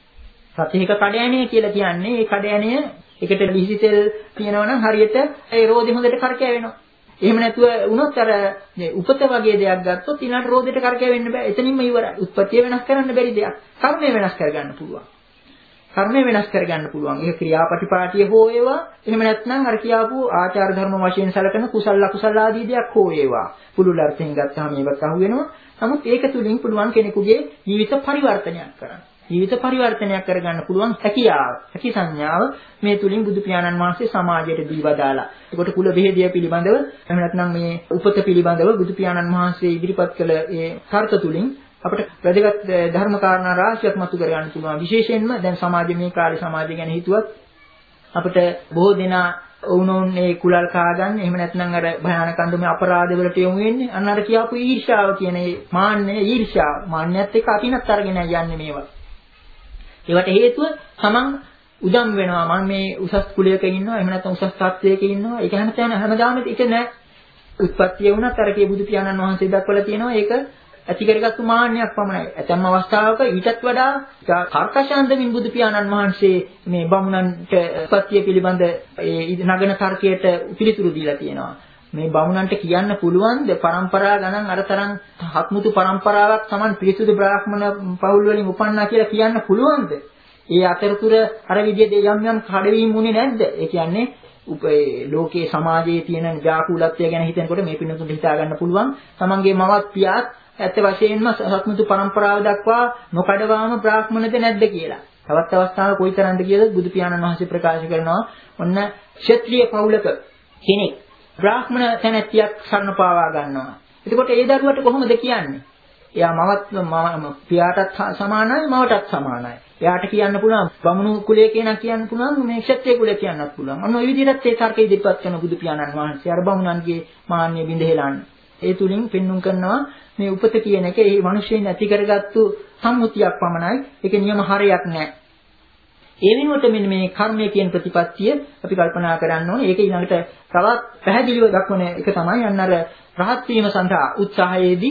රතේක කඩයණය කියලා කියන්නේ ඒ කඩයණය එකට ලිහිසි තෙල් තියනවා නම් හරියට ඒ රෝදේ හොඳට කරකැවෙනවා. එහෙම නැතුව වුණොත් අර මේ උපත වගේ දෙයක් ගත්තොත් ඊළඟ රෝදෙට කරකැවෙන්න බෑ. එතනින්ම ඉවරයි. උත්පත්තිය වෙනස් කරන්න බැරි දෙයක්. කර්මය වෙනස් කරගන්න පුළුවන්. කර්මය වෙනස් කරගන්න පුළුවන්. ඒක ක්‍රියාපටිපාටිය හෝ ඒවා. එහෙම නැත්නම් අර කියාපු ආචාර ධර්ම වශයෙන් සැලකෙන කුසල අකුසල ආදී දෙයක් හෝ ඒවා. පුළුල් අර්ථයෙන් ගත්තාම මේවත් අහු වෙනවා. නමුත් ඒක තුලින් පුළුවන් කෙනෙකුගේ ජීවිත පරිවර්තනයක් කරන්න. ජීවිත පරිවර්තනයක් කරගන්න පුළුවන් හැකියාව, හැකි සංඥාව මේ තුලින් බුදු පියාණන් වහන්සේ සමාජයට දීවදාලා. ඒකට කුල බෙහෙදිය පිළිබඳව එහෙම නැත්නම් මේ උපත පිළිබඳව බුදු පියාණන් වහන්සේ ඉදිරිපත් කළ ඒ තර්ක තුලින් අපිට වැදගත් ධර්ම කාරණා රාශියක් මතු කර ගන්න පුළුවන්. විශේෂයෙන්ම දැන් සමාජයේ මේ කාලේ සමාජය ගැන හිතුවත් අපිට බොහෝ දෙනා වුණෝන් මේ කුලල් කාගන්න එහෙම නැත්නම් අර භයානක අන්දමේ අපරාධ වලට යොමු වෙන්නේ. අන්න අර කියාපු ඊර්ෂ්‍යාව කියන ඒ මාන්නය, ඊර්ෂ්‍යාව මාන්නයත් එක්ක අතිනත් අරගෙන යන්නේ මේවා. ඒවට හේතුව තමන් උදම් වෙනවා. මම මේ උසස් කුලයක ඉන්නවා, එහෙම නැත්නම් උසස් තාත්වයක ඉන්නවා. ඒක හැමතැන හැමදාම ඒක නෑ. උත්පත්තිය වුණත් අර කිය බුදු පියාණන් වහන්සේ දක්වලා තියෙනවා ඒක ඇති කරගත්තු මාන්නයක් පමණයි. ඇතැම් අවස්ථාවක ඊටත් වඩා කර්කශාන්තමින් බුදු පියාණන් වහන්සේ මේ බමුණන්ට උත්පත්තිය පිළිබඳ ඒ නගන තර්කයට පිළිතුරු දීලා තියෙනවා. මේ බමුණන්ට කියන්න පුළුවන්ද પરම්පරා ගණන් අර තරම් හත්මුතු પરම්පරාවක් Taman පිරිසුදු බ්‍රාහ්මණ පවුල් වලින් උපන්නා කියලා කියන්න පුළුවන්ද? ඒ අතරතුර අර විදිහේ යම් යම් කඩවීම් වුණේ නැද්ද? ඒ කියන්නේ උපේ ලෝකයේ සමාජයේ තියෙන ජාකූලත්වය ගැන හිතනකොට මේ පින්නතුන්ට හිතා ගන්න පුළුවන් Tamanගේ මවත් පියාත් ඇත්ත වශයෙන්ම හත්මුතු પરම්පරාව දක්වා නොකඩවාම බ්‍රාහ්මණද නැද්ද කියලා. තවත් අවස්ථාවක කොයිතරම්ද කියලා බුදු පියාණන් වහන්සේ ප්‍රකාශ කරනවා. ඔන්න ක්ෂත්‍රීය පවුලක කෙනෙක් බ්‍රාහ්මණ තැනැත්තියක් සරණ පාවා ගන්නවා. එතකොට ඒ දරුවට කොහොමද කියන්නේ? එයා මවත් පියාටත් සමානයි, මවටත් සමානයි. එයාට කියන්න පුළුවන් බමුණු කුලයේ කෙනා කියන්න පුළුවන් මේ ක්ෂත්‍රිය කුලයේ කියන්නත් පුළුවන්. අන්න ওই විදිහට ඒ තර්කය ඉදිරිපත් කරන බුදු පියාණන් වහන්සේ අර බමුණන්ගේ මාන්නය බිඳහෙලන්න. ඒ තුලින් පෙන්눔 කරනවා මේ උපත කියන එක ඒ මිනිස්යෙන් ඇති කරගත්තු සම්මුතියක් පමණයි. ඒක නියම හරයක් නෑ. ඒ වෙනුවට මෙන්න මේ කර්මය කියන ප්‍රතිපත්තිය අපි කල්පනා කරන්න ඕනේ. ඒක ඊළඟට තවත් පැහැදිලිව දක්වන එක තමයි අන්න අර රහත් වීම සඳහා උත්සාහයේදී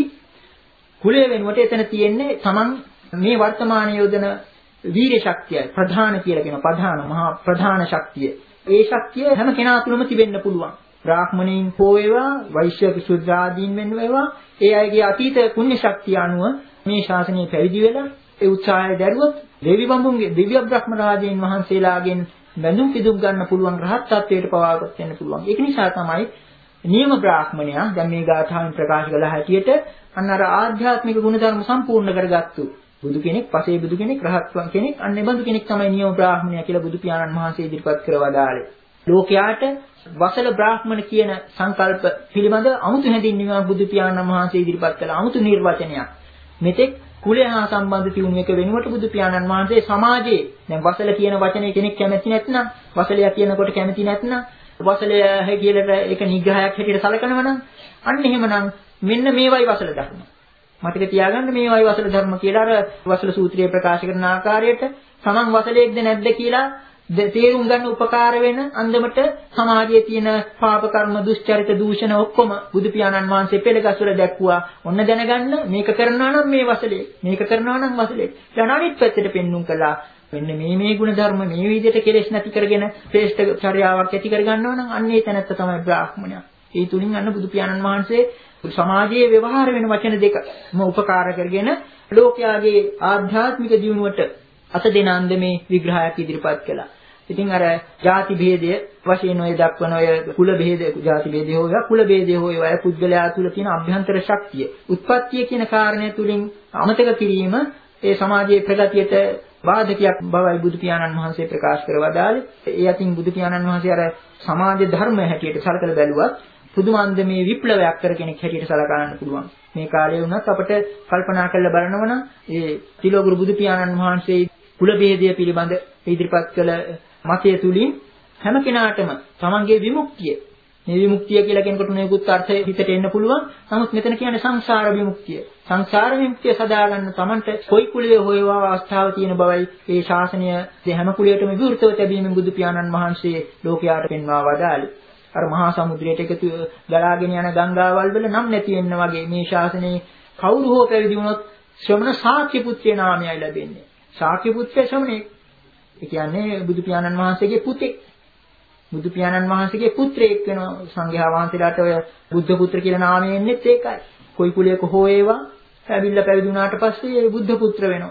කුලය වෙනුවට එතන තියෙන්නේ Taman මේ වර්තමාන යොදන වීර්ය ශක්තියයි ප්‍රධාන කියලා කියන ප්‍රධාන මහා ප්‍රධාන ශක්තිය. ඒ ශක්තිය හැම කෙනා තුළම තිබෙන්න පුළුවන්. බ්‍රාහ්මණයින් හෝ වේවා වෛශ්‍ය ශුද්‍රාදීන් වෙන්න වේවා ඒ අයගේ අතීත පුණ්‍ය ශක්තිය අනුව මේ ශාසනය පැවිදි වෙලා ඒ උත්සාහය දැරුවොත් දෙවි බඹුන්ගේ දිව්‍ය බ්‍රහ්ම රාජයන් වහන්සේලාගෙන් බඳුන් පිදුම් ගන්න පුළුවන් රහත් ත්වයට පවාගත වෙන්න පුළුවන්. ඒක නිසා තමයි නියම බ්‍රාහ්මණයා දැන් මේ ගාථාවෙන් ප්‍රකාශ කළ හැටියට අන්න අර ආධ්‍යාත්මික ගුණධර්ම සම්පූර්ණ කරගත්තු බුදු කෙනෙක්, පසේ බුදු කෙනෙක්, රහත් කෙනෙක්, අන්න ඒ බඳු කෙනෙක් තමයි නියම බ්‍රාහ්මණයා කියලා බුදු පියාණන් වහන්සේ ඉදිරිපත් කරවදාලේ. ලෝකයාට වසල බ්‍රාහ්මණ කියන සංකල්ප පිළිබඳ අමුතු හැඳින්වීමක් බුදු පියාණන් වහන්සේ ඉදිරිපත් කළ අමුතු නිර්වචනයක්. මෙතෙක් කුලය හා සම්බන්ධ තියුණු එක වෙනුවට බුදු පියාණන් වහන්සේ සමාජයේ දැන් වසල කියන වචනේ කෙනෙක් කැමති නැත්නම්, වසලයා කියනකොට කැමති නැත්නම්, වසලය කියලා ඒක නිග්‍රහයක් හැටියට සලකනවා නම් අන්න එහෙමනම් මෙන්න මේවයි වසල ධර්ම. මතක තියාගන්න මේවයි වසල ධර්ම කියලා අර වසල සූත්‍රයේ ප්‍රකාශ කරන ආකාරයට තමන් වසලයේක්ද නැද්ද කියලා තේරුම් ගන්න උපකාර වෙන අන්දමට සමාජයේ තියෙන පාප කර්ම දුෂ්චරිත දූෂණ ඔක්කොම බුදු පියාණන් වහන්සේ පෙළගස්වල දැක්වුවා. ඔන්න දැනගන්න මේක කරනවා නම් මේ වසලේ, මේක කරනවා නම් වසලේ. ඊට අනිත් පැත්තට පෙන්눔 කළා. මෙන්න මේ මේ ගුණ ධර්ම මේ විදිහට කෙලෙස් නැති කරගෙන ශ්‍රේෂ්ඨ චර්යාවක් ඇති කර ගන්නවා නම් අන්න ඒ තැනත්ත තමයි බ්‍රාහ්මණයා. ඒ තුලින් අන්න බුදු පියාණන් වහන්සේ සමාජයේ ව්‍යවහාර වෙන වචන දෙකම උපකාර කරගෙන ලෝකයාගේ ආධ්‍යාත්මික දියුණුවට අත දෙන අන්දමේ විග්‍රහයක් ඉදිරිපත් කළා. ඉතින් අර ಜಾති භේදය වශයෙන් ඔය දක්වන ඔය කුල භේදය, ಜಾති භේදය හෝ ඒවා කුල භේදය හෝ ඒවා පුද්ගලයා තුළ තියෙන අභ්‍යන්තර ශක්තිය, උත්පත්තිය කියන කාරණය තුලින් අමතක කිරීම ඒ සමාජයේ ප්‍රගතියට බාධකයක් බවයි බුදු පියාණන් වහන්සේ ප්‍රකාශ කරවදාලේ. ඒ අතින් බුදු පියාණන් වහන්සේ අර සමාජ ධර්ම හැටියට සලකලා බැලුවත් පුදුමාන්ද මේ විප්ලවයක් කර කෙනෙක් හැටියට සලකන්න පුළුවන්. මේ කාලේ වුණත් අපිට කල්පනා කරලා බලනවනම් ඒ තිලෝගුරු බුදු පියාණන් වහන්සේ කුල භේදය පිළිබඳ ඉදිරිපත් කළ මතය තුලින් හැම කෙනාටම තමන්ගේ විමුක්තිය, මේ විමුක්තිය කියලා කෙනෙකුට නෙකුත් අර්ථය හිතට එන්න පුළුවන්. නමුත් මෙතන කියන්නේ සංසාර විමුක්තිය. සංසාර විමුක්තිය සදා ගන්න තමන්ට කොයි කුලයේ හොයවා අවස්ථාව තියෙන බවයි මේ ශාසනය හැම කුලයකටම විවෘතව තැබීමෙන් බුදු පියාණන් වහන්සේ ලෝකයාට පෙන්වා වදාළේ. අර මහා සමුද්‍රයට එකතු ගලාගෙන යන ගංගාවල් වල නම් නැති වෙන්න වගේ මේ ශාසනයේ කවුරු හෝ පැවිදි වුණොත් ශ්‍රමණ ශාක්‍ය පුත්‍රය නාමයයි ලැබෙන්නේ. ශාක්‍ය පුත්‍රය ශ්‍රමණේ. ඒ කියන්නේ බුදු පියාණන් වහන්සේගේ පුතෙක්. බුදු පියාණන් වහන්සේගේ පුත්‍රයෙක් වෙනවා. සංඝයා වහන්සේලාට ඔය බුද්ධ පුත්‍ර කියලා නාමය එන්නේත් ඒකයි. කොයි කුලයක හෝ ඒවා පැවිල්ලා පැවිදි වුණාට පස්සේ බුද්ධ පුත්‍ර වෙනවා.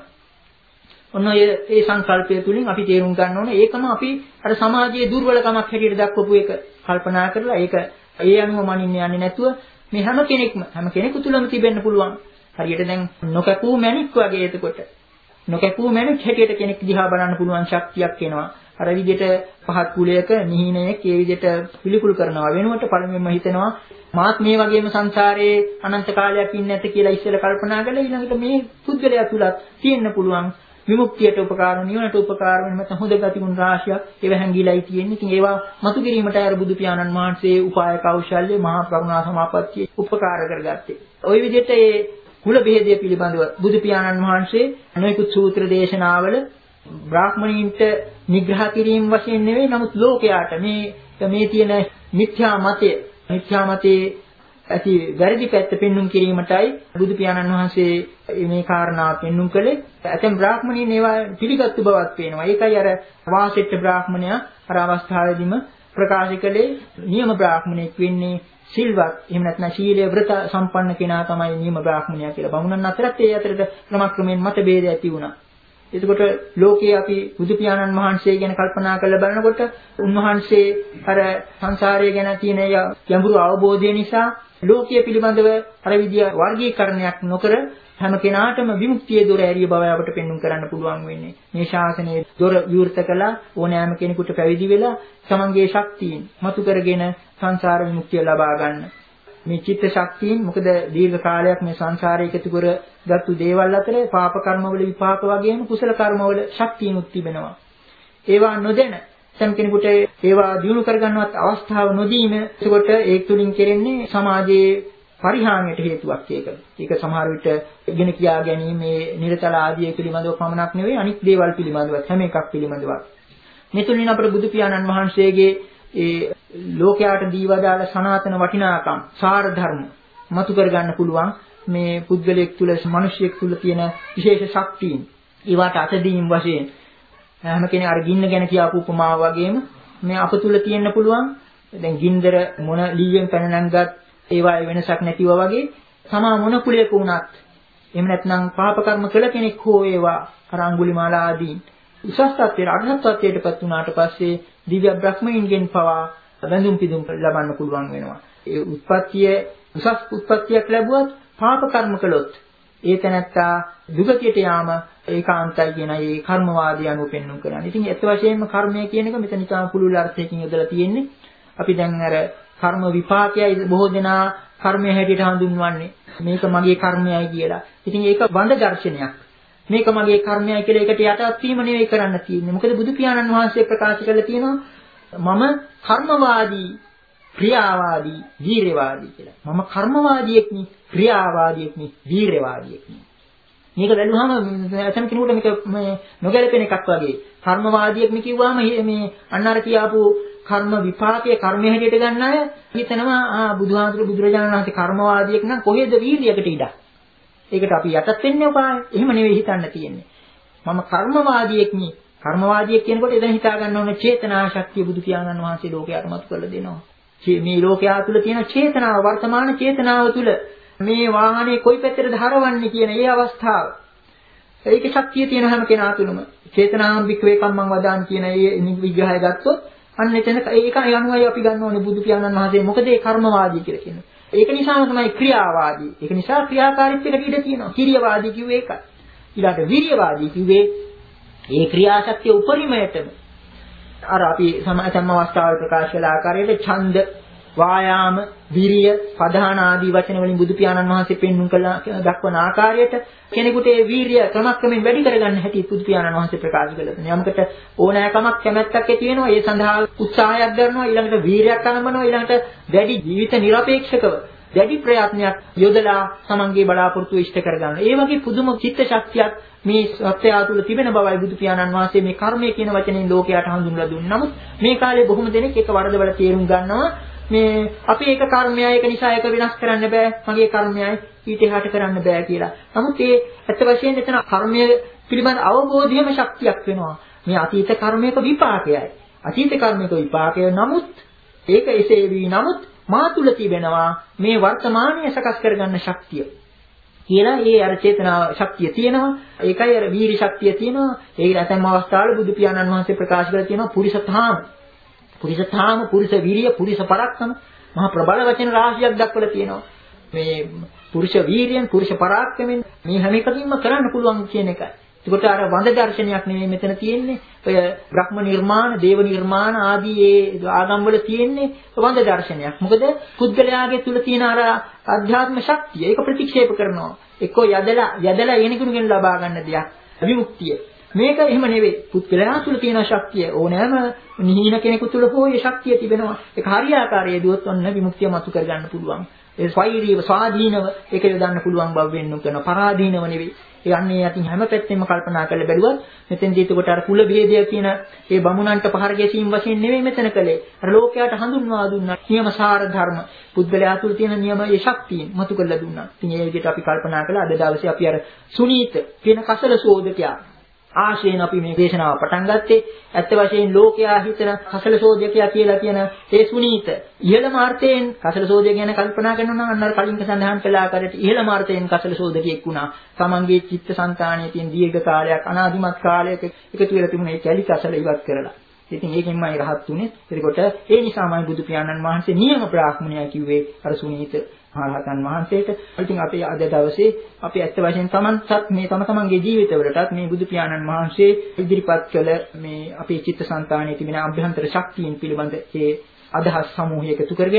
ඔන්න ඒ ඒ සංකල්පය තුලින් අපි තේරුම් ගන්න ඕනේ ඒකම අපි අර සමාජයේ දුර්වලකමක් හැටියට දක්වපු එක කල්පනා කරලා ඒක ඒ අනුව මනින්න යන්නේ නැතුව මේ හැම කෙනෙක්ම හැම කෙනෙකු තුළම තිබෙන්න පුළුවන්. හරියට දැන් නොකැපූ මැණික් වගේ එතකොට නොකැපූ මැණික් හැටියට කෙනෙක් දිහා බලන්න පුළුවන් ශක්තියක් එනවා. අර විදිහට පහත් කුලයක නිහිනයෙක් ඒ විදිහට පිළිකුල් කරනවා වෙනුවට පළමුවෙන්ම හිතනවා මාත් මේ වගේම සංසාරයේ අනන්ත කාලයක් ඉන්නේ නැත කියලා ඉස්සෙල්ලා කල්පනා කරලා ඊළඟට මේ පුද්ගලයා තුලත් තියෙන්න පුළුවන් විමුක්තියට උපකාර වන නිවනට උපකාර වෙන මත හොඳ ගතිගුණ රාශියක් ඒව හැංගිලායි තියෙන්නේ. ඉතින් ඒවා මතු කිරීමට අර බුදු පියාණන් වහන්සේ උපාය කෞශල්‍ය මහා කරුණා සමාපත්තිය උපකාර කරගත්තේ. ওই විදිහට ඒ කුල භේදය පිළිබඳව බුදු පියාණන් වහන්සේ අනෙකුත් සූත්‍ර දේශනාවල බ්‍රාහ්මණීන්ට නිග්‍රහ කිරීම වශයෙන් නෙවෙයි නමුත් ලෝකයාට මේ මේ තියෙන මිත්‍යා මතය මිත්‍යා මතයේ ඇති වැරදි පැත්ත පෙන්눔 කිරීමටයි බුදු පියාණන් වහන්සේ මේ කාරණා පෙන්눔 කළේ. ඇතැම් බ්‍රාහ්මණීන් ඒවා පිළිගත්තු බවක් පේනවා. ඒකයි අර වාසෙට්ට බ්‍රාහ්මණයා අර අවස්ථාවේදීම ප්‍රකාශ කළේ නියම බ්‍රාහ්මණෙක් වෙන්නේ සිල්වත්. එහෙම නැත්නම් ශීලයේ වෘත සම්පන්න කෙනා තමයි නියම බ්‍රාහ්මණයා කියලා. බමුණන් අතරත් ඒ අතරට ක්‍රමක්‍රමයෙන් මතභේද ඇති වුණා. එතකොට ලෝකයේ අපි බුදු පියාණන් වහන්සේ ගැන කල්පනා කරලා බලනකොට උන්වහන්සේ අර සංසාරය ගැන තියෙන ගැඹුරු අවබෝධය නිසා ලෝකයේ පිළිබඳව අර විදිය වර්ගීකරණයක් නොකර හැම කෙනාටම විමුක්තියේ දොර ඇරිය බව අපට පෙන්වන්න කරන්න පුළුවන් වෙන්නේ. මේ ශාසනයේ දොර විවෘත කළා ඕනෑම කෙනෙකුට පැවිදි වෙලා තමන්ගේ ශක්තියින් මතු කරගෙන සංසාර විමුක්තිය ලබා ගන්න. මේ චිත්ත ශක්තියින් මොකද දීර්ඝ කාලයක් මේ සංසාරයේ එකතු කරගත්තු දේවල් අතර පාප කර්මවල විපාක වගේම කුසල කර්මවල ශක්තියනුත් තිබෙනවා. ඒවා නොදැන සම් කෙනෙකුට ඒවා දිනු කරගන්නවත් අවස්ථාව නොදීම ඒකට ඒ තුලින් කෙරෙන්නේ සමාජයේ පරිහානියට හේතුවක් ඒක. ඒක සමහර විට ඉගෙන කියා ගැනීම මේ නිරතල ආදී පිළිබඳව පමණක් නෙවෙයි අනිත් දේවල් පිළිබඳව හැම එකක් පිළිබඳව. මේ තුලින් අපේ බුදු පියාණන් වහන්සේගේ ඒ ලෝකයාට දීවදාල සනාතන වටිනාකම් සාර ධර්ම මතු කර ගන්න පුළුවන් මේ පුද්ගලයෙක් තුල මිනිසියෙක් තුල තියෙන විශේෂ ශක්තියින්. ඒවට අතදීම් වශයෙන් හැම කෙනෙක් අර ගින්න ගැන කියපු උපමාව වගේම මේ අප තුල තියෙන්න පුළුවන් දැන් ගින්දර මොන ලීයෙන් පැන නැංගත් ඒවායේ වෙනසක් නැතිව වගේ තමා මොන කුලයක වුණත් එහෙම නැත්නම් පාප කර්ම කළ කෙනෙක් හෝ ඒවා අර අඟුලිමාල ආදී උසස් තත්ත්වයට අරහත් තත්ත්වයටපත් වුණාට පස්සේ දිව්‍ය බ්‍රහ්මයින්ගෙන් පවා වැඳුම් පිදුම් ලබන්න පුළුවන් වෙනවා. ඒ උත්පත්තිය උසස් උත්පත්තියක් ලැබුවත් පාප කර්ම කළොත් ඒ තැනත්තා දුගතියට යාම ඒකාන්තයි කියන ඒ කර්මවාදී අනුව පෙන්වුම් කරන්නේ. ඉතින් ඒත් වශයෙන්ම කර්මය කියන එක මෙතන ඉතාම පුළුල් අර්ථයකින් යොදලා තියෙන්නේ. අපි දැන් අර කර්ම විපාකයයි බොහෝ දෙනා කර්මය හැටියට හඳුන්වන්නේ. මේක මගේ කර්මයයි කියලා. ඉතින් ඒක වඳ දර්ශනයක්. මේක මගේ කර්මයයි කියලා ඒකට යටත් වීම නෙවෙයි කරන්න තියෙන්නේ. මොකද බුදු පියාණන් වහන්සේ ප්‍රකාශ කළා තියෙනවා මම කර්මවාදී, ක්‍රියාවාදී, වීරවාදී කියලා. මම කර්මවාදියෙක් නේ, ක්‍රියාවාදියෙක් නේ, වීරවාදියෙක් නේ. මේක බැලුවහම ඇතම් කෙනෙකුට මේක මේ නොගැලපෙන එකක් වගේ. කර්මවාදියෙක් නේ කිව්වම මේ අන්න අර කියාපු කර්ම විපාකයේ කර්මය හැටියට ගන්න අය හිතනවා ආ බුදුහාමුදුරු බුදුරජාණන් වහන්සේ කර්මවාදියෙක් නම් කොහෙද වීර්යයකට ඉඩක්. ඒකට අපි යටත් වෙන්නේ ඔපාය. එහෙම නෙවෙයි හිතන්න තියෙන්නේ. මම කර්මවාදියෙක් නේ. කර්මවාදියෙක් කියනකොට එතන හිතා ගන්න ඕනේ චේතනා ශක්තිය බුදු පියාණන් වහන්සේ ලෝකයට මතු කරලා දෙනවා. මේ ලෝකයා තුල තියෙන චේතනාව වර්තමාන චේතනාව තුල මේ වාහනේ කොයි පැත්තටද හරවන්නේ කියන ඒ අවස්ථාව. ඒකේ ශක්තිය තියෙන හැම කෙනා තුළම චේතනාම් වික්‍රේ කම්මං වදාන් කියන ඒ විග්‍රහය ගත්තොත් අන්න එතන ඒක අනුවයි අපි ගන්න ඕනේ බුදු පියාණන් වහන්සේ මොකද ඒ කර්මවාදී කියලා කියන්නේ. ඒක නිසාම තමයි ක්‍රියාවාදී. ඒක නිසා ක්‍රියාකාරීත්වයට ඉඩ තියෙනවා. කිරියවාදී කිව්වේ ඒකයි. ඊළඟට විරියවාදී කිව්වේ ඒ ක්‍රියාශක්තිය උපරිමයටම අර අපි සමාසම් අවස්ථාවල ප්‍රකාශ කළ ආකාරයට ඡන්ද, වායාම, විරිය, පධාන ආදී වචන වලින් බුදු පියාණන් වහන්සේ පෙන්වුම් කළ දක්වන ආකාරයට කෙනෙකුට ඒ වීරිය ක්‍රමක්‍රමයෙන් වැඩි කරගන්න හැටි බුදු පියාණන් වහන්සේ ප්‍රකාශ කළා. යමකට ඕනෑකමක් කැමැත්තක් ඇති වෙනවා. ඒ සඳහා උත්සාහයක් දරනවා. ඊළඟට වීරියක් අනමනවා. ඊළඟට වැඩි ජීවිත නිරපේක්ෂකව දැඩි ප්‍රයත්නයක් යොදලා තමන්ගේ බලාපොරොත්තු ඉෂ්ට කරගන්න. ඒ වගේ පුදුම චිත්ත ශක්තියක් මේ සත්‍යය තුළ තිබෙන බවයි බුදු පියාණන් වහන්සේ මේ කර්මය කියන වචنين ලෝකයට හඳුන්වලා දුන්නේ. නමුත් මේ කාලේ බොහොම දෙනෙක් ඒක වරදවල තේරුම් ගන්නවා. මේ අපි ඒක කර්මයයි ඒක නිසා ඒක වෙනස් කරන්න බෑ. මගේ කර්මයයි ඊට එහාට කරන්න බෑ කියලා. නමුත් ඒ ඇත්ත වශයෙන්ම එතන කර්මය පිළිබඳ අවබෝධයම ශක්තියක් වෙනවා. මේ අතීත කර්මයක විපාකයයි. අතීත කර්මයක විපාකය නමුත් ඒක එසේ වී නමුත් මා තුල තිබෙනවා මේ වර්තමානයේ සකස් කරගන්න ශක්තිය කියලා. ඒ අර චේතනා ශක්තිය තියෙනවා. ඒකයි අර වීරි ශක්තිය තියෙනවා. ඒක නැත්නම් අවස්ථාවල බුදු පියාණන් වහන්සේ ප්‍රකාශ කරලා තියෙනවා පුරිසතාම. පුරිසතාම, පුරිස වීරිය, පුරිස පරක්කම මහා ප්‍රබල වචන රාශියක් දක්වලා තියෙනවා. මේ පුරුෂ වීරියෙන්, පුරුෂ පරාක්‍රමෙන් මේ හැම එකකින්ම කරන්න පුළුවන් කියන එකයි. ඒකට අර වඳ දර්ශනයක් නෙමෙයි මෙතන තියෙන්නේ. ඔය බ්‍රහ්ම නිර්මාණ, දේව නිර්මාණ ආදී ඒ ආගම් වල තියෙන්නේ වඳ දර්ශනයක්. මොකද පුද්ගලයාගේ තුල තියෙන අර අධ්‍යාත්ම ශක්තිය ඒක ප්‍රතික්ෂේප කරනවා. එක්කෝ යදලා යදලා එනිකුණුගෙන් ලබා ගන්න දෙයක් විමුක්තිය. මේක එහෙම නෙවෙයි. පුද්ගලයා තුල තියෙන ශක්තිය ඕනෑම නිහින කෙනෙකු තුල හෝ ඒ ශක්තිය තිබෙනවා. ඒක හරියාකාරයේ දුවත් ඔන්න විමුක්තිය මතු කර ගන්න පුළුවන්. ඒ ස්වෛරීව ස්වාධීනව ඒක යොදන්න පුළුවන් බව වෙන්නු කරන පරාධීනව නෙවෙයි. ඒ අන්නේ යටින් හැම පැත්තෙම කල්පනා කරලා බැලුවත් මෙතෙන්දී එතකොට අර කුල භේදය කියන ඒ බමුණන්ට පහර ගැසීම් වශයෙන් නෙවෙයි මෙතන කළේ. අර ලෝකයට හඳුන්වා දුන්නා නියම සාර ධර්ම. පුද්ගලයා තුල තියෙන නියම ඒ ශක්තිය මතු කරලා දුන්නා. ඉතින් ඒ විදිහට අපි කල්පනා කළා අද දවසේ අපි අර සුනීත කියන කසල සෝදකයා ආශයෙන් අපි මේ දේශනාව පටන් ගත්තේ. ඇත්ත වශයෙන් ලෝකයා හිතන කසල සෝදකයා කියලා කියන ඒ සුනීත ඉහළම අර්ථයෙන් කසල සෝදකයා ගැන කල්පනා කරනවා නම් අන්න අර කලින් සඳහන් කළ ආකාරයට ඉහළම අර්ථයෙන් කසල සෝදකයෙක් වුණා. තමන්ගේ චිත්තසංතානයේ තියෙන දීර්ඝ කාලයක් අනාදිමත් කාලයක එකතු වෙලා තිබුණේ කැලි කසල ඉවත් කරලා. ඉතින් ඒකෙන්මයි රහත් උනේ. එතකොට ඒ නිසාමයි බුදු පියාණන් වහන්සේ නියම බ්‍රාහ්මණයා කිව්වේ අර සුනීත මහරහතන් වහන්සේට. ඉතින් අපි අද දවසේ අපි ඇත්ත වශයෙන් තමන්සත් මේ තම තමන්ගේ ජීවිතවලටත් මේ බුදු පියාණන් වහන්සේ ඉදිරිපත් කළ මේ අපේ චිත්තසංතානයේ තිබෙන අභ්‍යන්තර ශක්තියින් පිළිබඳ ඒ අදහස් සමූහය එකතු කරගෙන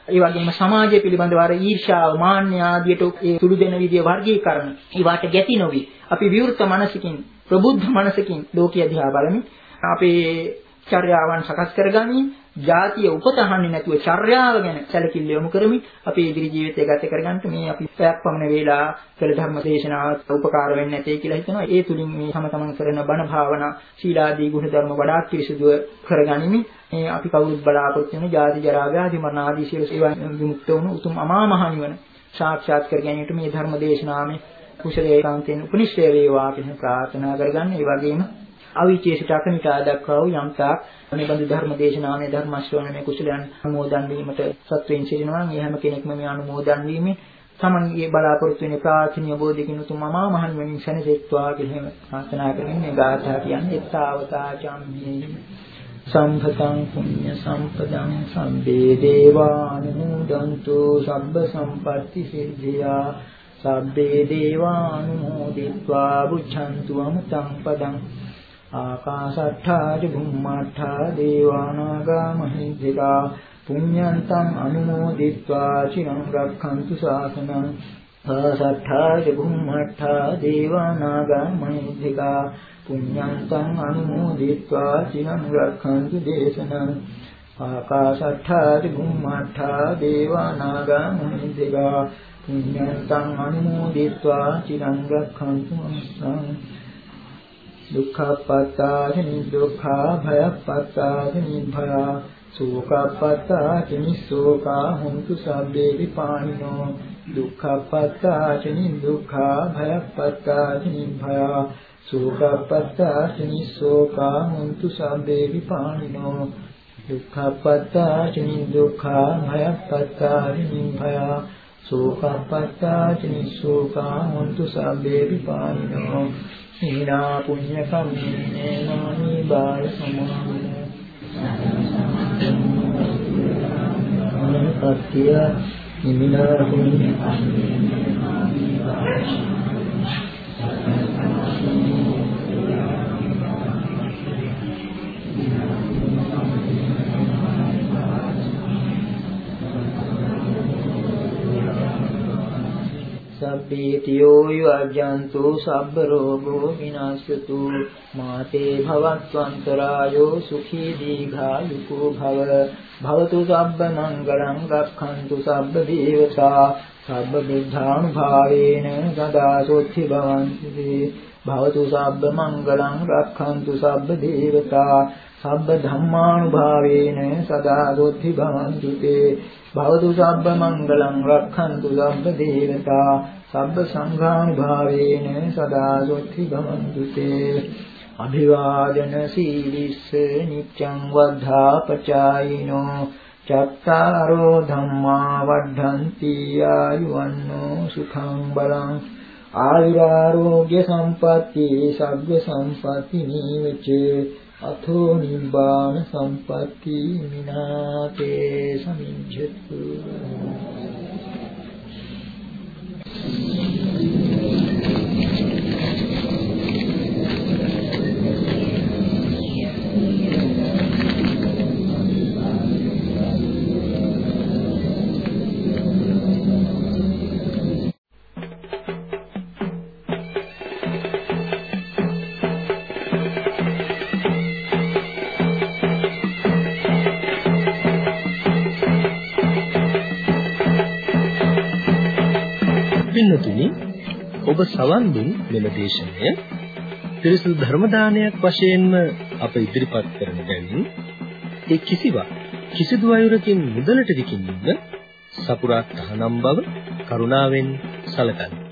ඒ වගේම සමාජය පිළිබඳව අර ඊර්ෂ්‍යාව, මාන්නය ආදියට ඒ තුඩු දෙන විදිය වර්ගීකරණ, ඊවට ගැති නොවි. අපි විවෘත මනසකින්, ප්‍රබුද්ධ මනසකින් ලෝකීය දිහා බලමින් අපේ චර්යාවන් සකස් කරගනිමින්, ජාතිය උපතහන්නේ නැතුව චර්යාව ගැන සැලකිල්ල යොමු කරමින් අපි ඉදිරි ජීවිතය ගත කරගන්න මේ අපි පැයක් පමණ වේලා කළ ධර්ම දේශනාවත් උපකාර වෙන්නේ නැtei කියලා හිතනවා. ඒ තුලින් මේ තම තමන් කරන බණ භාවනා, සීලාදී ගුණ ධර්ම වඩාත් පිරිසුදුව කරගනිමින් මේ අපි කවුරුත් බලාපොරොත්තු වෙන ජාති ජරා ව්‍යාධි මරණ ආදී සියලු ඒවායින් විමුක්ත වුණු උතුම් අමා මහ නිවන සාක්ෂාත් කර ගැනීමට මේ ධර්ම දේශනාවේ කුසලයේ කාන්තෙන් උපනිශ්‍රේ වේවා කියන ප්‍රාර්ථනා කරගන්න. ඒ වගේම අවිචේසිත අකනිතා දක්වා වූ යම්තාක් මේ බඳු ධර්ම දේශනාවේ ධර්ම ශ්‍රවණයේ කුසලයන් අනුමෝදන් වීමට සත්වෙන් සිටිනවා නම් ඒ හැම කෙනෙක්ම මේ අනුමෝදන් වීමෙන් තමන්ගේ බලාපොරොත්තු වෙන ප්‍රාර්ථනීය බෝධිකින් උතුම් අමා මහ නිවනින් සැනසෙත්වා කියලා ප්‍රාර්ථනා කරමින් මේ ගාථා කියන්නේ තාවතා චම්මේ සම්පතං පුඤ්ඤ සම්පදං සම්බේ දේවානුමෝදන්තු සබ්බ සම්පatti සිද්ධියා සබ්බේ දේවානුමෝදිत्वा බුද්ධන්තු අමතං පදං ආකාශට්ඨා චුම්මට්ඨා දේවානාගා මහිද්దికා පුඤ්ඤන්තං අනුමෝදිत्वा චිරං රක්ඛන්තු ශාසනං ආකාශට්ඨා චුම්මට්ඨා දේවානාගා මහිද්దికා පුඤ්ඤන්තං අනුමෝදිत्वा චිරං රක්ඛන්තු දේශනං ආකාශට්ඨා චුම්මට්ඨා දේවානාගා මහිද්దికා පුඤ්ඤන්තං අනුමෝදිत्वा චිරං රක්ඛන්තු සංඝං දුක්ඛපත්තාච නිදුක්ඛා භයපත්තාච නිභයා සෝකපත්තාච නිසෝකා හුන්තු සබ්බේ විපානිනෝ දුක්ඛපත්තාච නිදුක්ඛා භයපත්තාච නිභයා සෝකපත්තාච නිසෝකා හුන්තු සබ්බේ විපානිනෝ දුක්ඛපත්තාච නිදුක්ඛා භයපත්තාච නිභයා සෝකපත්තාච නිසෝකා හුන්තු සබ්බේ විපානිනෝ සීනා පුඤ්ඤ කම්මේ නාමි බාල සමාන පත්‍ය නිමිනා පුඤ්ඤ කම්මේ නාමි බාල සබ්බීතියෝ යජ්ජන්තු සබ්බ රෝගෝ විනාශයතු මාතේ භවත්වන්තරායෝ සුඛී දීඝායුකෝ භව භවතු සබ්බ මංගලං රක්ඛන්තු සබ්බ දේවතා සබ්බ බුද්ධානුභාවේන සදා සොච්චි භවන්ති භවතු සබ්බ මංගලං රක්ඛන්තු සබ්බ දේවතා සබ්බ ධම්මානුභාවේන සදා සොච්චි භවන්තු තේ භවතු සබ්බ මංගලං රක්ඛන්තු සබ්බ දේවතා සබ්බ සංඝානුභාවේන සදා සොච්චි භවන්තු තේ අභිවාදන සීලිස්ස නිච්ඡං වද්ධාපචායිනෝ චත්තාරෝ ධම්මා වද්ධන්ති ආයුවන්නෝ සුඛං බලං ආයුරාෝග්‍ය සම්පatti සග්ග සම්පatti නීවචේ අතෝ නිබ්බාන සම්පatti මිනාතේ සමිඤ්ඤතු පින්නතුනි ඔබ සවන් දුන් මෙම දේශනය පිරිසුදු ධර්ම දානයක් වශයෙන්ම අප ඉදිරිපත් කරන බැවින් ඒ කිසිවක් කිසිදු අයුරකින් මුදලට විකිණීම සපුරා තහනම් බව කරුණාවෙන් සැලකන්න.